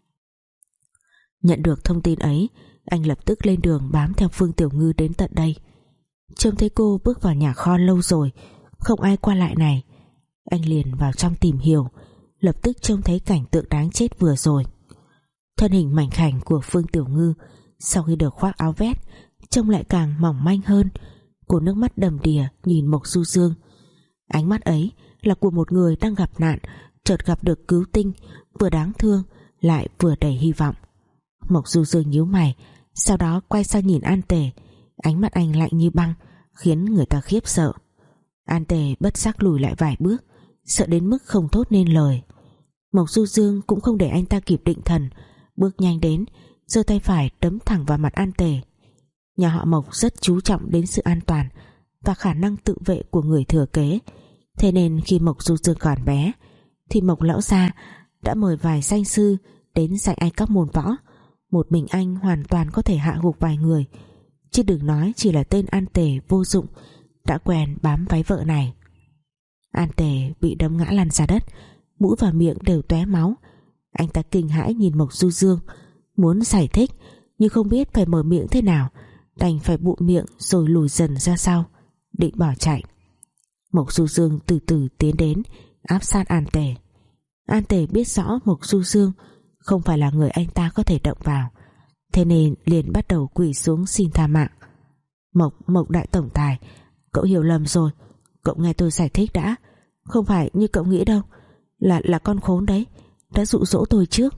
Nhận được thông tin ấy, anh lập tức lên đường bám theo Phương Tiểu Ngư đến tận đây. Trông thấy cô bước vào nhà kho lâu rồi, không ai qua lại này, anh liền vào trong tìm hiểu. Lập tức trông thấy cảnh tượng đáng chết vừa rồi. Thân hình mảnh khảnh của Phương Tiểu Ngư sau khi được khoác áo vest trông lại càng mỏng manh hơn. Cô nước mắt đầm đìa nhìn Mộc Du Dương. Ánh mắt ấy là của một người đang gặp nạn, chợt gặp được cứu tinh, vừa đáng thương lại vừa đầy hy vọng. Mộc Du Dương nhíu mày, sau đó quay sang nhìn An Tề. Ánh mắt anh lạnh như băng, khiến người ta khiếp sợ. An Tề bất giác lùi lại vài bước, sợ đến mức không thốt nên lời. Mộc Du Dương cũng không để anh ta kịp định thần, bước nhanh đến, giơ tay phải đấm thẳng vào mặt An Tề. Nhà họ Mộc rất chú trọng đến sự an toàn và khả năng tự vệ của người thừa kế, thế nên khi Mộc Du Dương còn bé thì Mộc lão gia đã mời vài danh sư đến dạy anh các môn võ. Một mình anh hoàn toàn có thể hạ gục vài người, chứ đừng nói chỉ là tên An Tề vô dụng đã quen bám váy vợ này. An Tề bị đấm ngã lăn ra đất, mũi và miệng đều tóe máu. Anh ta kinh hãi nhìn Mộc Du Dương, muốn giải thích nhưng không biết phải mở miệng thế nào, đành phải bụm miệng rồi lùi dần ra sau, định bỏ chạy. Mộc Du Dương từ từ tiến đến, áp sát An Tề. An Tề biết rõ Mộc Du Dương không phải là người anh ta có thể động vào, thế nên liền bắt đầu quỳ xuống xin tha mạng. Mộc Mộc đại tổng tài, cậu hiểu lầm rồi, cậu nghe tôi giải thích đã, không phải như cậu nghĩ đâu, là là con khốn đấy đã dụ dỗ tôi trước.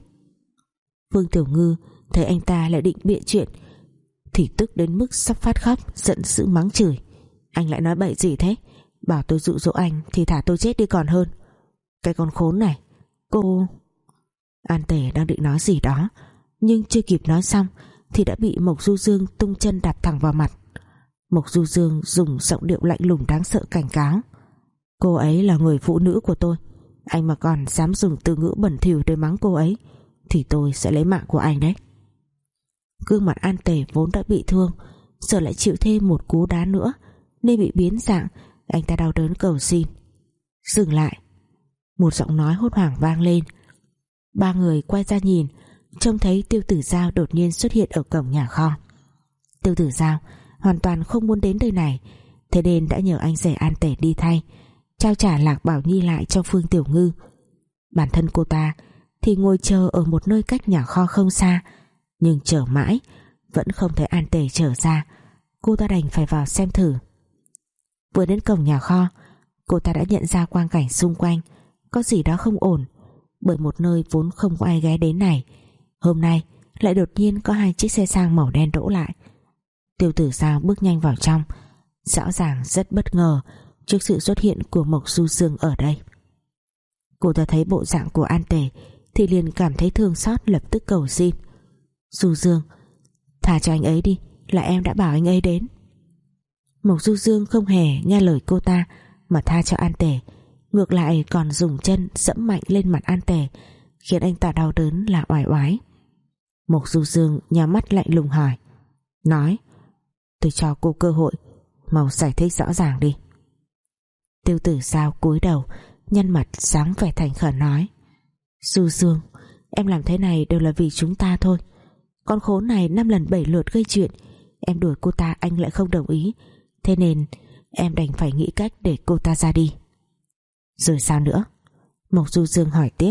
Vương Tiểu Ngư thấy anh ta lại định bịa chuyện thì tức đến mức sắp phát khóc, giận dữ mắng chửi: anh lại nói bậy gì thế, bảo tôi dụ dỗ anh thì thả tôi chết đi còn hơn. Cái con khốn này, cô... An Tề đang định nói gì đó, nhưng chưa kịp nói xong thì đã bị Mộc Du Dương tung chân đạp thẳng vào mặt. Mộc Du Dương dùng giọng điệu lạnh lùng đáng sợ cảnh cáo: cô ấy là người phụ nữ của tôi, anh mà còn dám dùng từ ngữ bẩn thỉu để mắng cô ấy thì tôi sẽ lấy mạng của anh đấy. Gương mặt An Tề vốn đã bị thương, giờ lại chịu thêm một cú đá nữa nên bị biến dạng. Anh ta đau đớn cầu xin: dừng lại. Một giọng nói hốt hoảng vang lên. Ba người quay ra nhìn, trông thấy Tiêu Tử Giao đột nhiên xuất hiện ở cổng nhà kho. Tiêu Tử Giao hoàn toàn không muốn đến nơi này, thế nên đã nhờ anh rể An Tề đi thay, trao trả Lạc Bảo Nhi lại cho Phương Tiểu Ngư. Bản thân cô ta thì ngồi chờ ở một nơi cách nhà kho không xa, nhưng chờ mãi vẫn không thấy An Tề trở ra. Cô ta đành phải vào xem thử. Vừa đến cổng nhà kho, cô ta đã nhận ra quang cảnh xung quanh có gì đó không ổn, bởi một nơi vốn không có ai ghé đến này, hôm nay lại đột nhiên có hai chiếc xe sang màu đen đỗ lại. Tiêu Tử Giao bước nhanh vào trong, rõ ràng rất bất ngờ trước sự xuất hiện của Mộc Du Dương ở đây. Cô ta thấy bộ dạng của An Tề thì liền cảm thấy thương xót, lập tức cầu xin: Du Dương, thả cho anh ấy đi, là em đã bảo anh ấy đến. Mộc Du Dương không hề nghe lời cô ta mà tha cho An Tề, ngược lại còn dùng chân dẫm mạnh lên mặt An Tề, khiến anh ta đau đớn là oải oái. Mộc Du Dương nhắm mắt lạnh lùng hỏi: nói, tôi cho cô cơ hội, mau giải thích rõ ràng đi. Tiêu Tử Giao cúi đầu, nhăn mặt dáng vẻ thành khẩn nói: Du Dương, em làm thế này đều là vì chúng ta thôi. Con khốn này năm lần bảy lượt gây chuyện, em đuổi cô ta anh lại không đồng ý, thế nên em đành phải nghĩ cách để cô ta ra đi. Rồi sao nữa? Mộc Du Dương hỏi tiếp.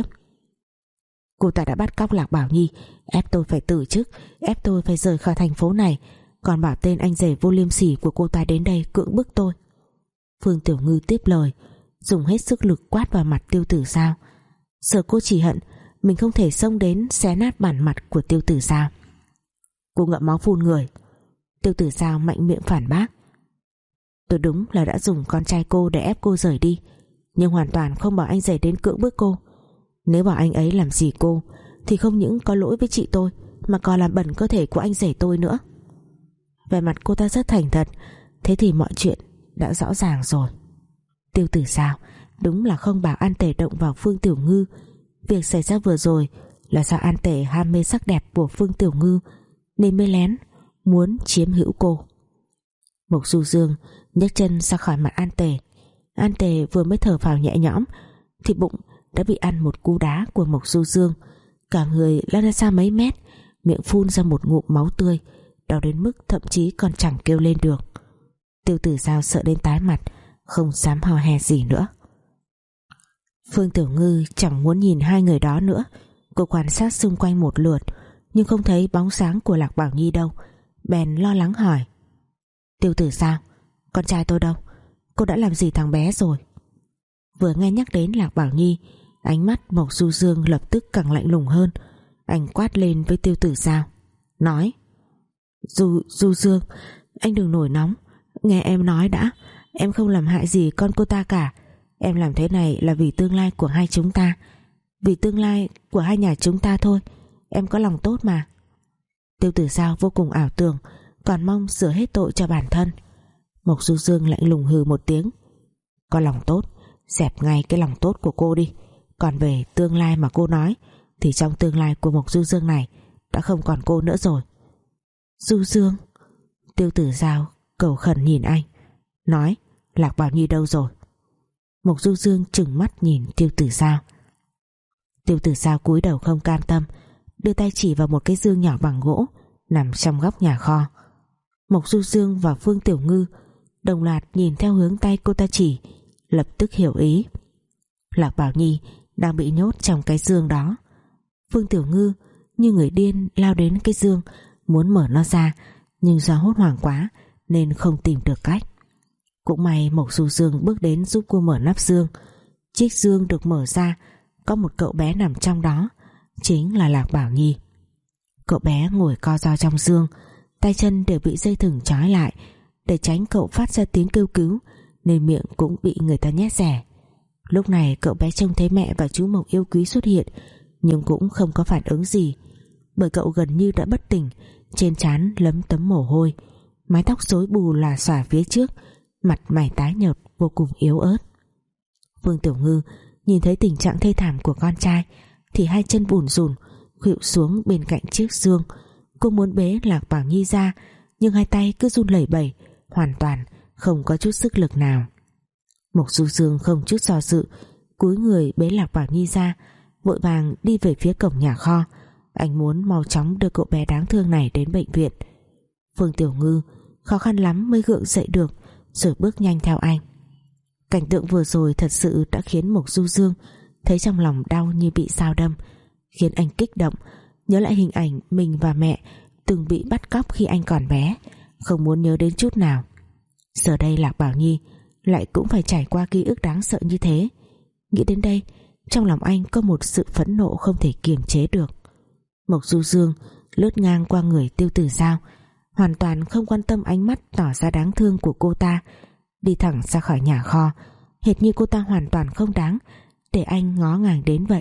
Cô ta đã bắt cóc Lạc Bảo Nhi, ép tôi phải từ chức, ép tôi phải rời khỏi thành phố này, còn bảo tên anh rể vô liêm sỉ của cô ta đến đây cưỡng bức tôi. Phương Tiểu Ngư tiếp lời, dùng hết sức lực quát vào mặt Tiêu Tử Giao. Giờ cô chỉ hận mình không thể xông đến xé nát bản mặt của Tiêu Tử Giao. Cô ngậm máu phun người. Tiêu Tử Giao mạnh miệng phản bác: tôi đúng là đã dùng con trai cô để ép cô rời đi, nhưng hoàn toàn không bảo anh rể đến cưỡng bức cô. Nếu bảo anh ấy làm gì cô thì không những có lỗi với chị tôi mà còn làm bẩn cơ thể của anh rể tôi nữa. Vẻ mặt cô ta rất thành thật. Thế thì mọi chuyện đã rõ ràng rồi. Tiêu Tử Giao đúng là không bảo An Tề động vào Phương Tiểu Ngư. Việc xảy ra vừa rồi là do An Tề ham mê sắc đẹp của Phương Tiểu Ngư nên mới lén muốn chiếm hữu cô. Mộc Du Dương nhấc chân ra khỏi mặt An Tề. An Tề vừa mới thở phào nhẹ nhõm thì bụng đã bị ăn một cú đá của Mộc Du Dương, cả người lăn ra xa mấy mét, miệng phun ra một ngụm máu tươi, đau đến mức thậm chí còn chẳng kêu lên được. Tiêu Tử Giao sợ đến tái mặt, không dám hò hè gì nữa. Phương Tiểu Ngư chẳng muốn nhìn hai người đó nữa. Cô quan sát xung quanh một lượt nhưng không thấy bóng sáng của Lạc Bảo Nhi đâu, bèn lo lắng hỏi: Tiêu Tử Giao, con trai tôi đâu? Cô đã làm gì thằng bé rồi? Vừa nghe nhắc đến Lạc Bảo Nhi, ánh mắt Mộc Du Dương lập tức càng lạnh lùng hơn. Anh quát lên với Tiêu Tử Giao, nói: Du, Du Dương, anh đừng nổi nóng, nghe em nói đã. Em không làm hại gì con cô ta cả. Em làm thế này là vì tương lai của hai chúng ta, vì tương lai của hai nhà chúng ta thôi. Em có lòng tốt mà. Tiêu Tử Giao vô cùng ảo tưởng, còn mong sửa hết tội cho bản thân. Mộc Du Dương lạnh lùng hừ một tiếng: có lòng tốt, dẹp ngay cái lòng tốt của cô đi. Còn về tương lai mà cô nói thì trong tương lai của Mộc Du Dương này đã không còn cô nữa rồi. Du Dương. Tiêu Tử Giao cầu khẩn nhìn anh, nói: Lạc Bảo Nhi đâu rồi? Mộc Du Dương trừng mắt nhìn Tiêu Tử Giao. Tiêu Tử Giao cúi đầu không cam tâm, đưa tay chỉ vào một cái dương nhỏ bằng gỗ nằm trong góc nhà kho. Mộc Du Dương và Phương Tiểu Ngư đồng loạt nhìn theo hướng tay cô ta chỉ, lập tức hiểu ý. Lạc Bảo Nhi đang bị nhốt trong cái dương đó. Phương Tiểu Ngư như người điên lao đến cái dương, muốn mở nó ra, nhưng do hốt hoảng quá nên không tìm được cách. Cũng may Mộc Du Dương bước đến giúp cô mở nắp dương. Chiếc dương được mở ra, có một cậu bé nằm trong đó, chính là Lạc Bảo Nhi. Cậu bé ngồi co ro trong dương, tay chân đều bị dây thừng trói lại để tránh cậu phát ra tiếng kêu cứu, nên miệng cũng bị người ta nhét rẻ. Lúc này cậu bé trông thấy mẹ và chú Mộc yêu quý xuất hiện, nhưng cũng không có phản ứng gì, bởi cậu gần như đã bất tỉnh, trên trán lấm tấm mồ hôi, mái tóc rối bù lòa xòa phía trước, mặt mày tái nhợt vô cùng yếu ớt. Phương Tiểu Ngư nhìn thấy tình trạng thê thảm của con trai thì hai chân bủn rủn khuỵu xuống bên cạnh chiếc giường. Cô muốn bế Lạc Bảo Nhi ra, nhưng hai tay cứ run lẩy bẩy, hoàn toàn không có chút sức lực nào. Mộc Du Dương không chút do dự cúi người bế Lạc Bảo Nhi ra, vội vàng đi về phía cổng nhà kho. Anh muốn mau chóng đưa cậu bé đáng thương này đến bệnh viện. Phương Tiểu Ngư khó khăn lắm mới gượng dậy được, rồi bước nhanh theo anh. Cảnh tượng vừa rồi thật sự đã khiến Mộc Du Dương thấy trong lòng đau như bị dao đâm, khiến anh kích động, nhớ lại hình ảnh mình và mẹ từng bị bắt cóc khi anh còn bé, không muốn nhớ đến chút nào. Giờ đây Lạc Bảo Nhi lại cũng phải trải qua ký ức đáng sợ như thế. Nghĩ đến đây, trong lòng anh có một sự phẫn nộ không thể kiềm chế được. Mộc Du Dương lướt ngang qua người Tiêu Tử Giao, hoàn toàn không quan tâm ánh mắt tỏ ra đáng thương của cô ta, đi thẳng ra khỏi nhà kho, hệt như cô ta hoàn toàn không đáng để anh ngó ngàng đến vậy.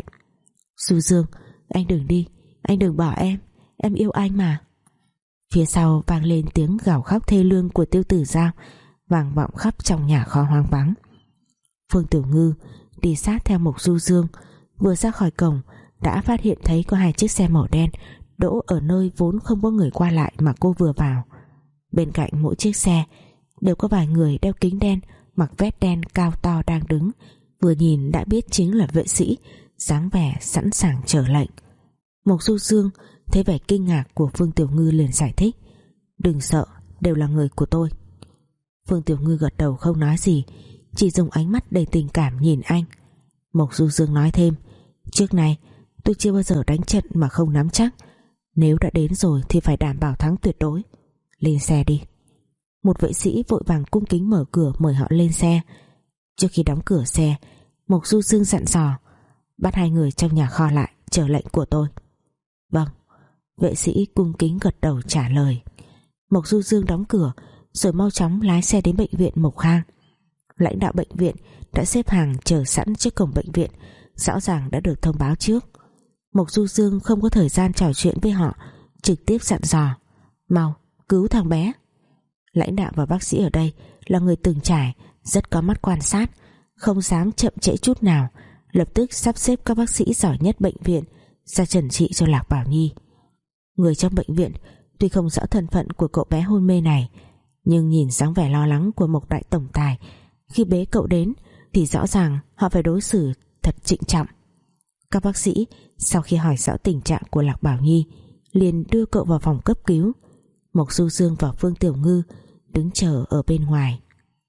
Du Dương, anh đừng đi, anh đừng bỏ em, em yêu anh mà. Phía sau vang lên tiếng gào khóc thê lương của Tiêu Tử Giao, vang vọng khắp trong nhà kho hoang vắng. Phương Tiểu Ngư đi sát theo Mộc Du Dương, vừa ra khỏi cổng đã phát hiện thấy có hai chiếc xe màu đen đỗ ở nơi vốn không có người qua lại mà cô vừa vào. Bên cạnh mỗi chiếc xe đều có vài người đeo kính đen, mặc vest đen cao to đang đứng, vừa nhìn đã biết chính là vệ sĩ, dáng vẻ sẵn sàng chờ lệnh. Mộc Du Dương thấy vẻ kinh ngạc của Phương Tiểu Ngư liền giải thích: đừng sợ, đều là người của tôi. Phương Tiểu Ngư gật đầu không nói gì, chỉ dùng ánh mắt đầy tình cảm nhìn anh. Mộc Du Dương nói thêm: trước này tôi chưa bao giờ đánh trận mà không nắm chắc, nếu đã đến rồi thì phải đảm bảo thắng tuyệt đối. Lên xe đi. Một vệ sĩ vội vàng cung kính mở cửa mời họ lên xe. Trước khi đóng cửa xe, Mộc Du Dương dặn dò: bắt hai người trong nhà kho lại chờ lệnh của tôi. Vâng. Vệ sĩ cung kính gật đầu trả lời. Mộc Du Dương đóng cửa rồi mau chóng lái xe đến bệnh viện Mộc Khang. Lãnh đạo bệnh viện đã xếp hàng chờ sẵn trước cổng bệnh viện, rõ ràng đã được thông báo trước. Mộc Du Dương không có thời gian trò chuyện với họ, trực tiếp dặn dò: mau cứu thằng bé. Lãnh đạo và bác sĩ ở đây là người từng trải, rất có mắt quan sát, không dám chậm trễ chút nào, lập tức sắp xếp các bác sĩ giỏi nhất bệnh viện ra trần trị cho Lạc Bảo Nhi. Người trong bệnh viện tuy không rõ thân phận của cậu bé hôn mê này, nhưng nhìn dáng vẻ lo lắng của Mộc đại tổng tài khi bế cậu đến thì rõ ràng họ phải đối xử thật trịnh trọng. Các bác sĩ sau khi hỏi rõ tình trạng của Lạc Bảo Nhi liền đưa cậu vào phòng cấp cứu. Mộc Du Dương và Phương Tiểu Ngư đứng chờ ở bên ngoài.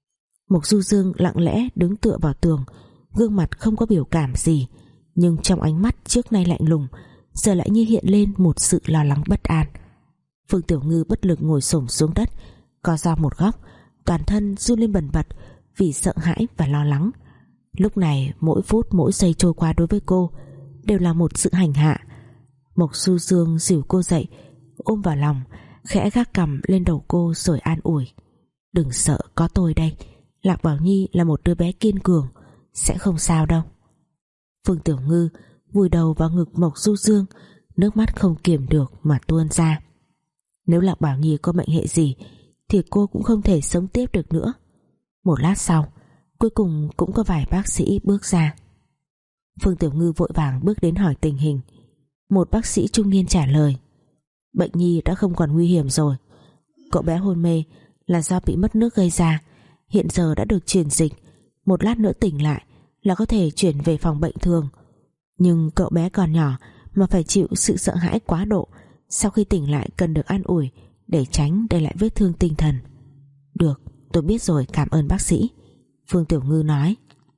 Mộc Du Dương lặng lẽ đứng tựa vào tường, gương mặt không có biểu cảm gì, nhưng trong ánh mắt trước nay lạnh lùng giờ lại như hiện lên một sự lo lắng bất an. Phương Tiểu Ngư bất lực ngồi xổm xuống đất, co ro một góc, toàn thân run lên bần bật vì sợ hãi và lo lắng. Lúc này mỗi phút mỗi giây trôi qua đối với cô đều là một sự hành hạ. Mộc Du Dương dìu cô dậy, ôm vào lòng, khẽ gác cằm lên đầu cô rồi an ủi: đừng sợ, có tôi đây. Lạc Bảo Nhi là một đứa bé kiên cường, sẽ không sao đâu. Phương Tiểu Ngư vùi đầu vào ngực Mộc Du Dương, nước mắt không kiềm được mà tuôn ra. Nếu Lạc Bảo Nhi có mệnh hệ gì thì cô cũng không thể sống tiếp được nữa. Một lát sau, cuối cùng cũng có vài bác sĩ bước ra. Phương Tiểu Ngư vội vàng bước đến hỏi tình hình. Một bác sĩ trung niên trả lời: bệnh nhi đã không còn nguy hiểm rồi. Cậu bé hôn mê là do bị mất nước gây ra, hiện giờ đã được truyền dịch, một lát nữa tỉnh lại là có thể chuyển về phòng bệnh thường. Nhưng cậu bé còn nhỏ mà phải chịu sự sợ hãi quá độ. Sau khi tỉnh lại cần được an ủi để tránh để lại vết thương tinh thần. Được, tôi biết rồi, cảm ơn bác sĩ, Phương Tiểu Ngư nói.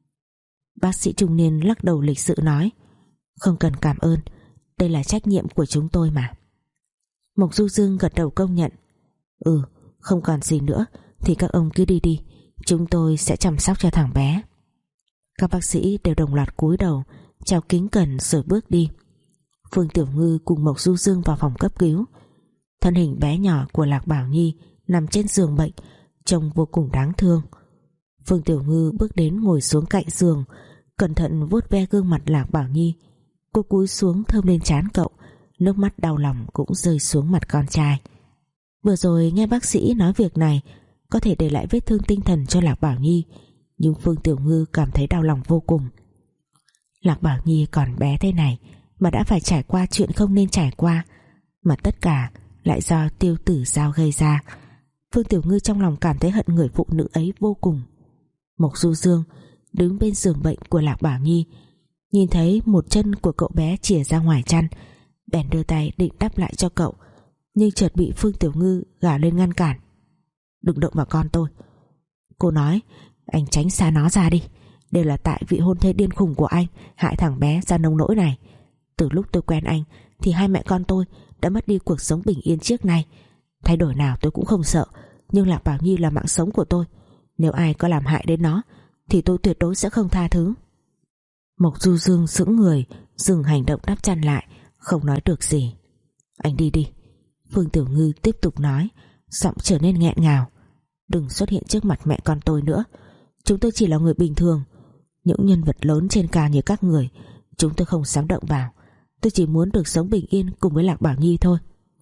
Bác sĩ trung niên lắc đầu lịch sự nói, không cần cảm ơn, đây là trách nhiệm của chúng tôi mà. Mộc Du Dương gật đầu công nhận. Ừ, không còn gì nữa thì các ông cứ đi đi, chúng tôi sẽ chăm sóc cho thằng bé. Các bác sĩ đều đồng loạt cúi đầu chào kính cẩn rồi bước đi. Phương Tiểu Ngư cùng Mộc Du Dương vào phòng cấp cứu. Thân hình bé nhỏ của Lạc Bảo Nhi nằm trên giường bệnh, trông vô cùng đáng thương. Phương Tiểu Ngư bước đến ngồi xuống cạnh giường, cẩn thận vuốt ve gương mặt Lạc Bảo Nhi. Cô cúi xuống thơm lên trán cậu, nước mắt đau lòng cũng rơi xuống mặt con trai. Vừa rồi nghe bác sĩ nói việc này có thể để lại vết thương tinh thần cho Lạc Bảo Nhi, nhưng Phương Tiểu Ngư cảm thấy đau lòng vô cùng. Lạc Bảo Nhi còn bé thế này mà đã phải trải qua chuyện không nên trải qua, mà tất cả lại do Tiêu Tử Giao gây ra. Phương Tiểu Ngư trong lòng cảm thấy hận người phụ nữ ấy vô cùng. Mộc Du Dương đứng bên giường bệnh của Lạc Bảo Nhi, nhìn thấy một chân của cậu bé chìa ra ngoài chăn, bèn đưa tay định đắp lại cho cậu, nhưng chợt bị Phương Tiểu Ngư gào lên ngăn cản. Đừng động vào con tôi, cô nói. Anh tránh xa nó ra đi, đều là tại vị hôn thê điên khùng của anh hại thằng bé ra nông nỗi này. Từ lúc tôi quen anh thì hai mẹ con tôi đã mất đi cuộc sống bình yên trước nay. Thay đổi nào tôi cũng không sợ, nhưng Lạc Bảo Nhi là mạng sống của tôi, nếu ai có làm hại đến nó thì tôi tuyệt đối sẽ không tha thứ. Mộc Du Dương sững người, dừng hành động đắp chăn lại, không nói được gì. Anh đi đi, Phương Tiểu Ngư tiếp tục nói, giọng trở nên nghẹn ngào. Đừng xuất hiện trước mặt mẹ con tôi nữa, chúng tôi chỉ là người bình thường. Những nhân vật lớn trên cao như các người chúng tôi không dám động vào. Tôi chỉ muốn được sống bình yên cùng với Lạc Bảo Nhi thôi.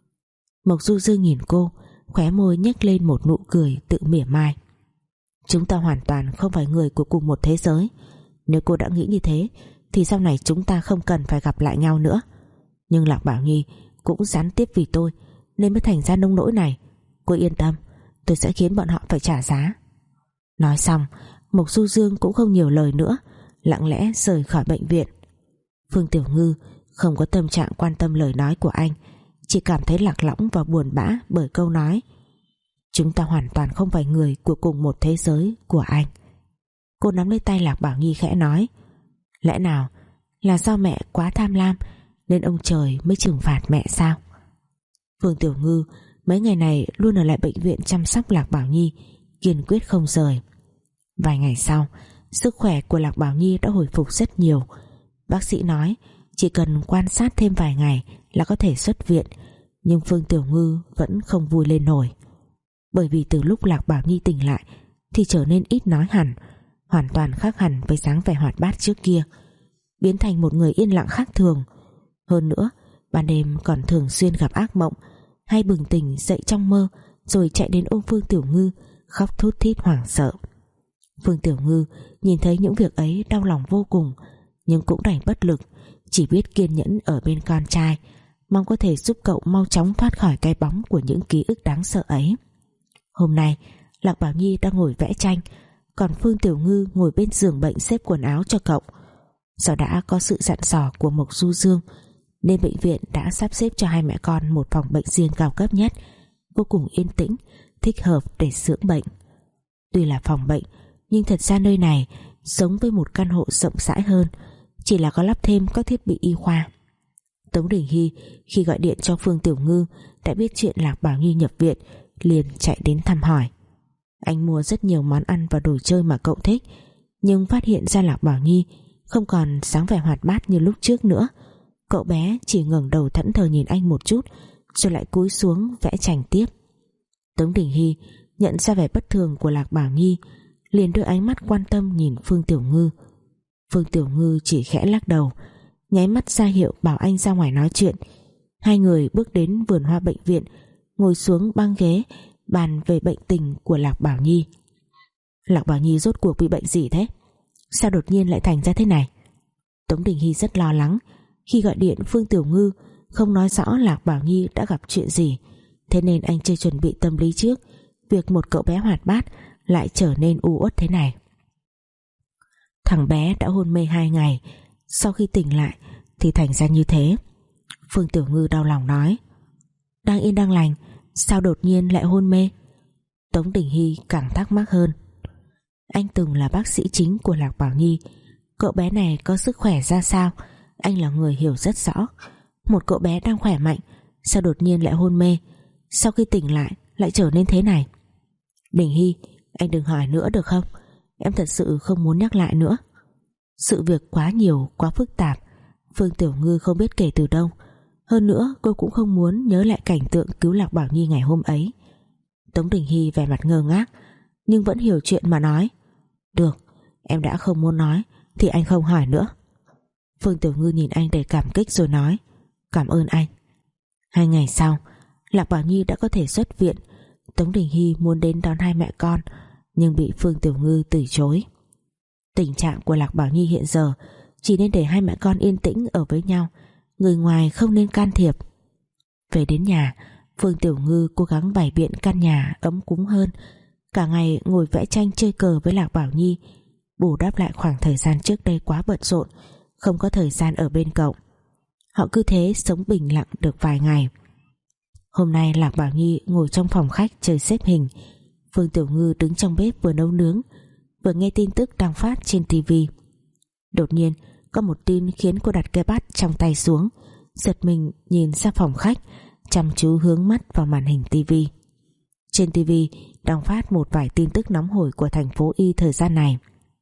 Mộc Du Dương nhìn cô, khóe môi nhếch lên một nụ cười tự mỉa mai. Chúng ta hoàn toàn không phải người của cùng một thế giới. Nếu cô đã nghĩ như thế thì sau này chúng ta không cần phải gặp lại nhau nữa. Nhưng Lạc Bảo Nhi cũng gián tiếp vì tôi nên mới thành ra nông nỗi này. Cô yên tâm, tôi sẽ khiến bọn họ phải trả giá. Nói xong, Mộc Du Dương cũng không nhiều lời nữa, lặng lẽ rời khỏi bệnh viện. Phương Tiểu Ngư không có tâm trạng quan tâm lời nói của anh, chỉ cảm thấy lạc lõng và buồn bã bởi câu nói chúng ta hoàn toàn không phải người của cùng một thế giới của anh. Cô nắm lấy tay Lạc Bảo Nhi khẽ nói, lẽ nào là do mẹ quá tham lam nên ông trời mới trừng phạt mẹ sao? Phương Tiểu Ngư mấy ngày này luôn ở lại bệnh viện chăm sóc Lạc Bảo Nhi, kiên quyết không rời. Vài ngày sau, sức khỏe của Lạc Bảo Nhi đã hồi phục rất nhiều. Bác sĩ nói chỉ cần quan sát thêm vài ngày là có thể xuất viện, nhưng Phương Tiểu Ngư vẫn không vui lên nổi. Bởi vì từ lúc Lạc Bảo Nhi tỉnh lại thì trở nên ít nói hẳn, hoàn toàn khác hẳn với dáng vẻ hoạt bát trước kia, biến thành một người yên lặng khác thường. Hơn nữa, ban đêm còn thường xuyên gặp ác mộng, hay bừng tỉnh dậy trong mơ rồi chạy đến ôm Phương Tiểu Ngư khóc thút thít hoảng sợ. Phương Tiểu Ngư nhìn thấy những việc ấy đau lòng vô cùng, nhưng cũng đành bất lực, chỉ biết kiên nhẫn ở bên con trai, mong có thể giúp cậu mau chóng thoát khỏi cái bóng của những ký ức đáng sợ ấy. Hôm nay Lạc Bảo Nhi đang ngồi vẽ tranh, còn Phương Tiểu Ngư ngồi bên giường bệnh xếp quần áo cho cậu. Do đã có sự dặn dò của Mộc Du Dương nên bệnh viện đã sắp xếp cho hai mẹ con một phòng bệnh riêng cao cấp nhất, vô cùng yên tĩnh, thích hợp để dưỡng bệnh. Tuy là phòng bệnh nhưng thật ra nơi này giống với một căn hộ rộng rãi hơn, chỉ là có lắp thêm các thiết bị y khoa. Tống Đình Hy khi gọi điện cho Phương Tiểu Ngư đã biết chuyện Lạc Bảo Nhi nhập viện, liền chạy đến thăm hỏi. Anh mua rất nhiều món ăn và đồ chơi mà cậu thích, nhưng phát hiện ra Lạc Bảo Nhi không còn sáng vẻ hoạt bát như lúc trước nữa. Cậu bé chỉ ngẩng đầu thẫn thờ nhìn anh một chút rồi lại cúi xuống vẽ tranh tiếp. Tống Đình Hy nhận ra vẻ bất thường của Lạc Bảo Nhi, liền đưa ánh mắt quan tâm nhìn Phương Tiểu Ngư. Phương Tiểu Ngư chỉ khẽ lắc đầu, nháy mắt ra hiệu bảo anh ra ngoài nói chuyện. Hai người bước đến vườn hoa bệnh viện, ngồi xuống băng ghế bàn về bệnh tình của Lạc Bảo Nhi. Lạc Bảo Nhi rốt cuộc bị bệnh gì thế? Sao đột nhiên lại thành ra thế này? Tống Đình Hy rất lo lắng. Khi gọi điện Phương Tiểu Ngư không nói rõ Lạc Bảo Nhi đã gặp chuyện gì, thế nên anh chưa chuẩn bị tâm lý trước việc một cậu bé hoạt bát lại trở nên u uất thế này. Thằng bé đã hôn mê hai ngày, sau khi tỉnh lại thì thành ra như thế. Phương Tiểu Ngư đau lòng nói. Đang yên đang lành sao đột nhiên lại hôn mê? Tống Đình Hy càng thắc mắc hơn. Anh từng là bác sĩ chính của Lạc Bảo Nhi, cậu bé này có sức khỏe ra sao anh là người hiểu rất rõ. Một cậu bé đang khỏe mạnh sao đột nhiên lại hôn mê, sau khi tỉnh lại lại trở nên thế này? Đình Hy, anh đừng hỏi nữa được không? Em thật sự không muốn nhắc lại nữa. Sự việc quá nhiều, quá phức tạp, Phương Tiểu Ngư không biết kể từ đâu. Hơn nữa cô cũng không muốn nhớ lại cảnh tượng cứu Lạc Bảo Nhi ngày hôm ấy. Tống Đình Hy vẻ mặt ngơ ngác nhưng vẫn hiểu chuyện mà nói. Được, em đã không muốn nói thì anh không hỏi nữa. Phương Tiểu Ngư nhìn anh đầy cảm kích rồi nói. Cảm ơn anh. Hai ngày sau, Lạc Bảo Nhi đã có thể xuất viện. Tống Đình Hy muốn đến đón hai mẹ con nhưng bị Phương Tiểu Ngư từ chối. Tình trạng của Lạc Bảo Nhi hiện giờ chỉ nên để hai mẹ con yên tĩnh ở với nhau, người ngoài không nên can thiệp. Về đến nhà, Phương Tiểu Ngư cố gắng bày biện căn nhà ấm cúng hơn, cả ngày ngồi vẽ tranh chơi cờ với Lạc Bảo Nhi, bù đắp lại khoảng thời gian trước đây quá bận rộn, không có thời gian ở bên cậu. Họ cứ thế sống bình lặng được vài ngày. Hôm nay Lạc Bảo Nhi ngồi trong phòng khách chơi xếp hình, Phương Tiểu Ngư đứng trong bếp vừa nấu nướng vừa nghe tin tức đang phát trên tivi. Đột nhiên có một tin khiến cô đặt cái bát trong tay xuống, giật mình nhìn ra phòng khách, chăm chú hướng mắt vào màn hình tivi. Trên tivi đang phát một vài tin tức nóng hổi của thành phố Y thời gian này.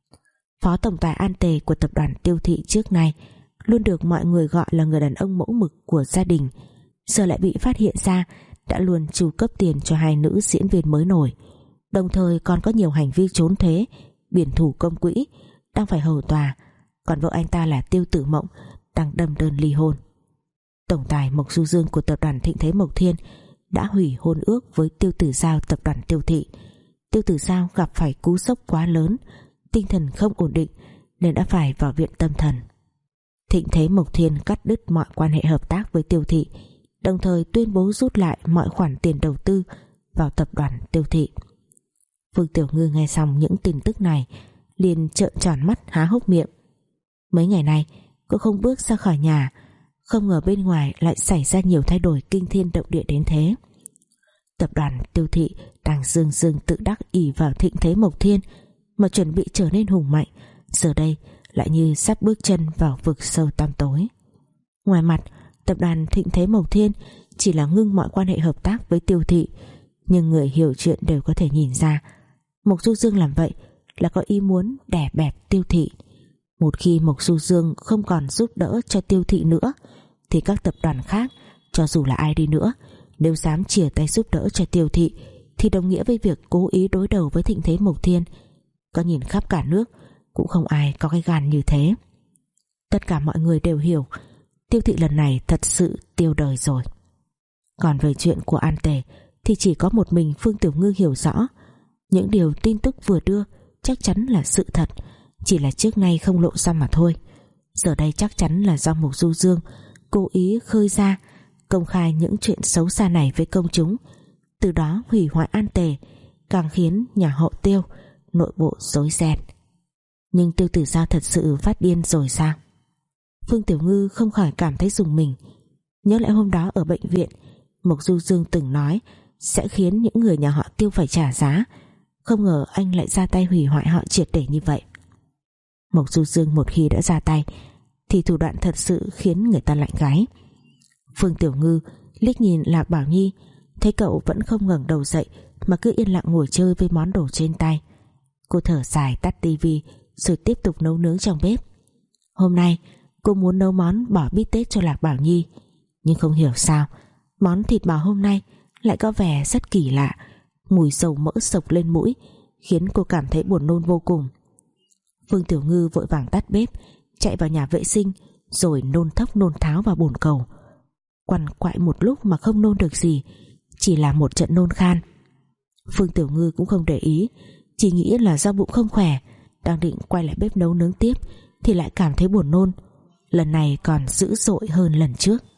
Phó tổng tài An Tề của tập đoàn Tiêu Thị trước nay luôn được mọi người gọi là người đàn ông mẫu mực của gia đình, giờ lại bị phát hiện ra đã luôn chu cấp tiền cho hai nữ diễn viên mới nổi, đồng thời còn có nhiều hành vi trốn thuế, biển thủ công quỹ, đang phải hầu tòa. Còn vợ anh ta là Tiêu Tử Mộng đang đâm đơn ly hôn. Tổng tài Mộc Du Dương của tập đoàn Thịnh Thế Mộc Thiên đã hủy hôn ước với Tiêu Tử Giao tập đoàn Tiêu Thị. Tiêu Tử Giao gặp phải cú sốc quá lớn, tinh thần không ổn định nên đã phải vào viện tâm thần. Thịnh Thế Mộc Thiên cắt đứt mọi quan hệ hợp tác với Tiêu Thị, đồng thời tuyên bố rút lại mọi khoản tiền đầu tư vào tập đoàn Tiêu Thị. Phương Tiểu Ngư nghe xong những tin tức này liền trợn tròn mắt há hốc miệng. Mấy ngày nay cô không bước ra khỏi nhà, không ngờ bên ngoài lại xảy ra nhiều thay đổi kinh thiên động địa đến thế. Tập đoàn Tiêu Thị đang dương dương tự đắc ỷ vào Thịnh Thế Mộc Thiên mà chuẩn bị trở nên hùng mạnh, giờ đây lại như sắp bước chân vào vực sâu tăm tối. Ngoài mặt, tập đoàn Thịnh Thế Mộc Thiên chỉ là ngưng mọi quan hệ hợp tác với Tiêu Thị, nhưng người hiểu chuyện đều có thể nhìn ra Mộc Du Dương làm vậy là có ý muốn đè bẹp Tiêu Thị. Một khi Mộc Du Dương không còn giúp đỡ cho Tiêu Thị nữa thì các tập đoàn khác, cho dù là ai đi nữa, nếu dám chìa tay giúp đỡ cho Tiêu Thị thì đồng nghĩa với việc cố ý đối đầu với Thịnh Thế Mộc Thiên. Có nhìn khắp cả nước cũng không ai có cái gan như thế. Tất cả mọi người đều hiểu Tiêu Thị lần này thật sự tiêu đời rồi. Còn về chuyện của An Tề thì chỉ có một mình Phương Tiểu Ngư hiểu rõ. Những điều tin tức vừa đưa chắc chắn là sự thật, chỉ là trước nay không lộ ra mà thôi. Giờ đây chắc chắn là do Mộc Du Dương cố ý khơi ra, công khai những chuyện xấu xa này với công chúng, từ đó hủy hoại An Tề, càng khiến nhà họ Tiêu nội bộ rối ren. Nhưng Tiêu Tử Giao thật sự phát điên rồi sao? Phương Tiểu Ngư không khỏi cảm thấy rùng mình. Nhớ lại hôm đó ở bệnh viện, Mộc Du Dương từng nói sẽ khiến những người nhà họ Tiêu phải trả giá. Không ngờ anh lại ra tay hủy hoại họ triệt để như vậy. Mộc Du Dương một khi đã ra tay thì thủ đoạn thật sự khiến người ta lạnh gáy. Phương Tiểu Ngư liếc nhìn Lạc Bảo Nhi, thấy cậu vẫn không ngẩng đầu dậy mà cứ yên lặng ngồi chơi với món đồ trên tay. Cô thở dài tắt tivi rồi tiếp tục nấu nướng trong bếp. Hôm nay cô muốn nấu món bò bít tết cho Lạc Bảo Nhi, nhưng không hiểu sao món thịt bò hôm nay lại có vẻ rất kỳ lạ. Mùi dầu mỡ sộc lên mũi khiến cô cảm thấy buồn nôn vô cùng. Phương Tiểu Ngư vội vàng tắt bếp, chạy vào nhà vệ sinh rồi nôn thốc nôn tháo vào bồn cầu. Quằn quại một lúc mà không nôn được gì, chỉ là một trận nôn khan. Phương Tiểu Ngư cũng không để ý, chỉ nghĩ là do bụng không khỏe. Đang định quay lại bếp nấu nướng tiếp thì lại cảm thấy buồn nôn, lần này còn dữ dội hơn lần trước.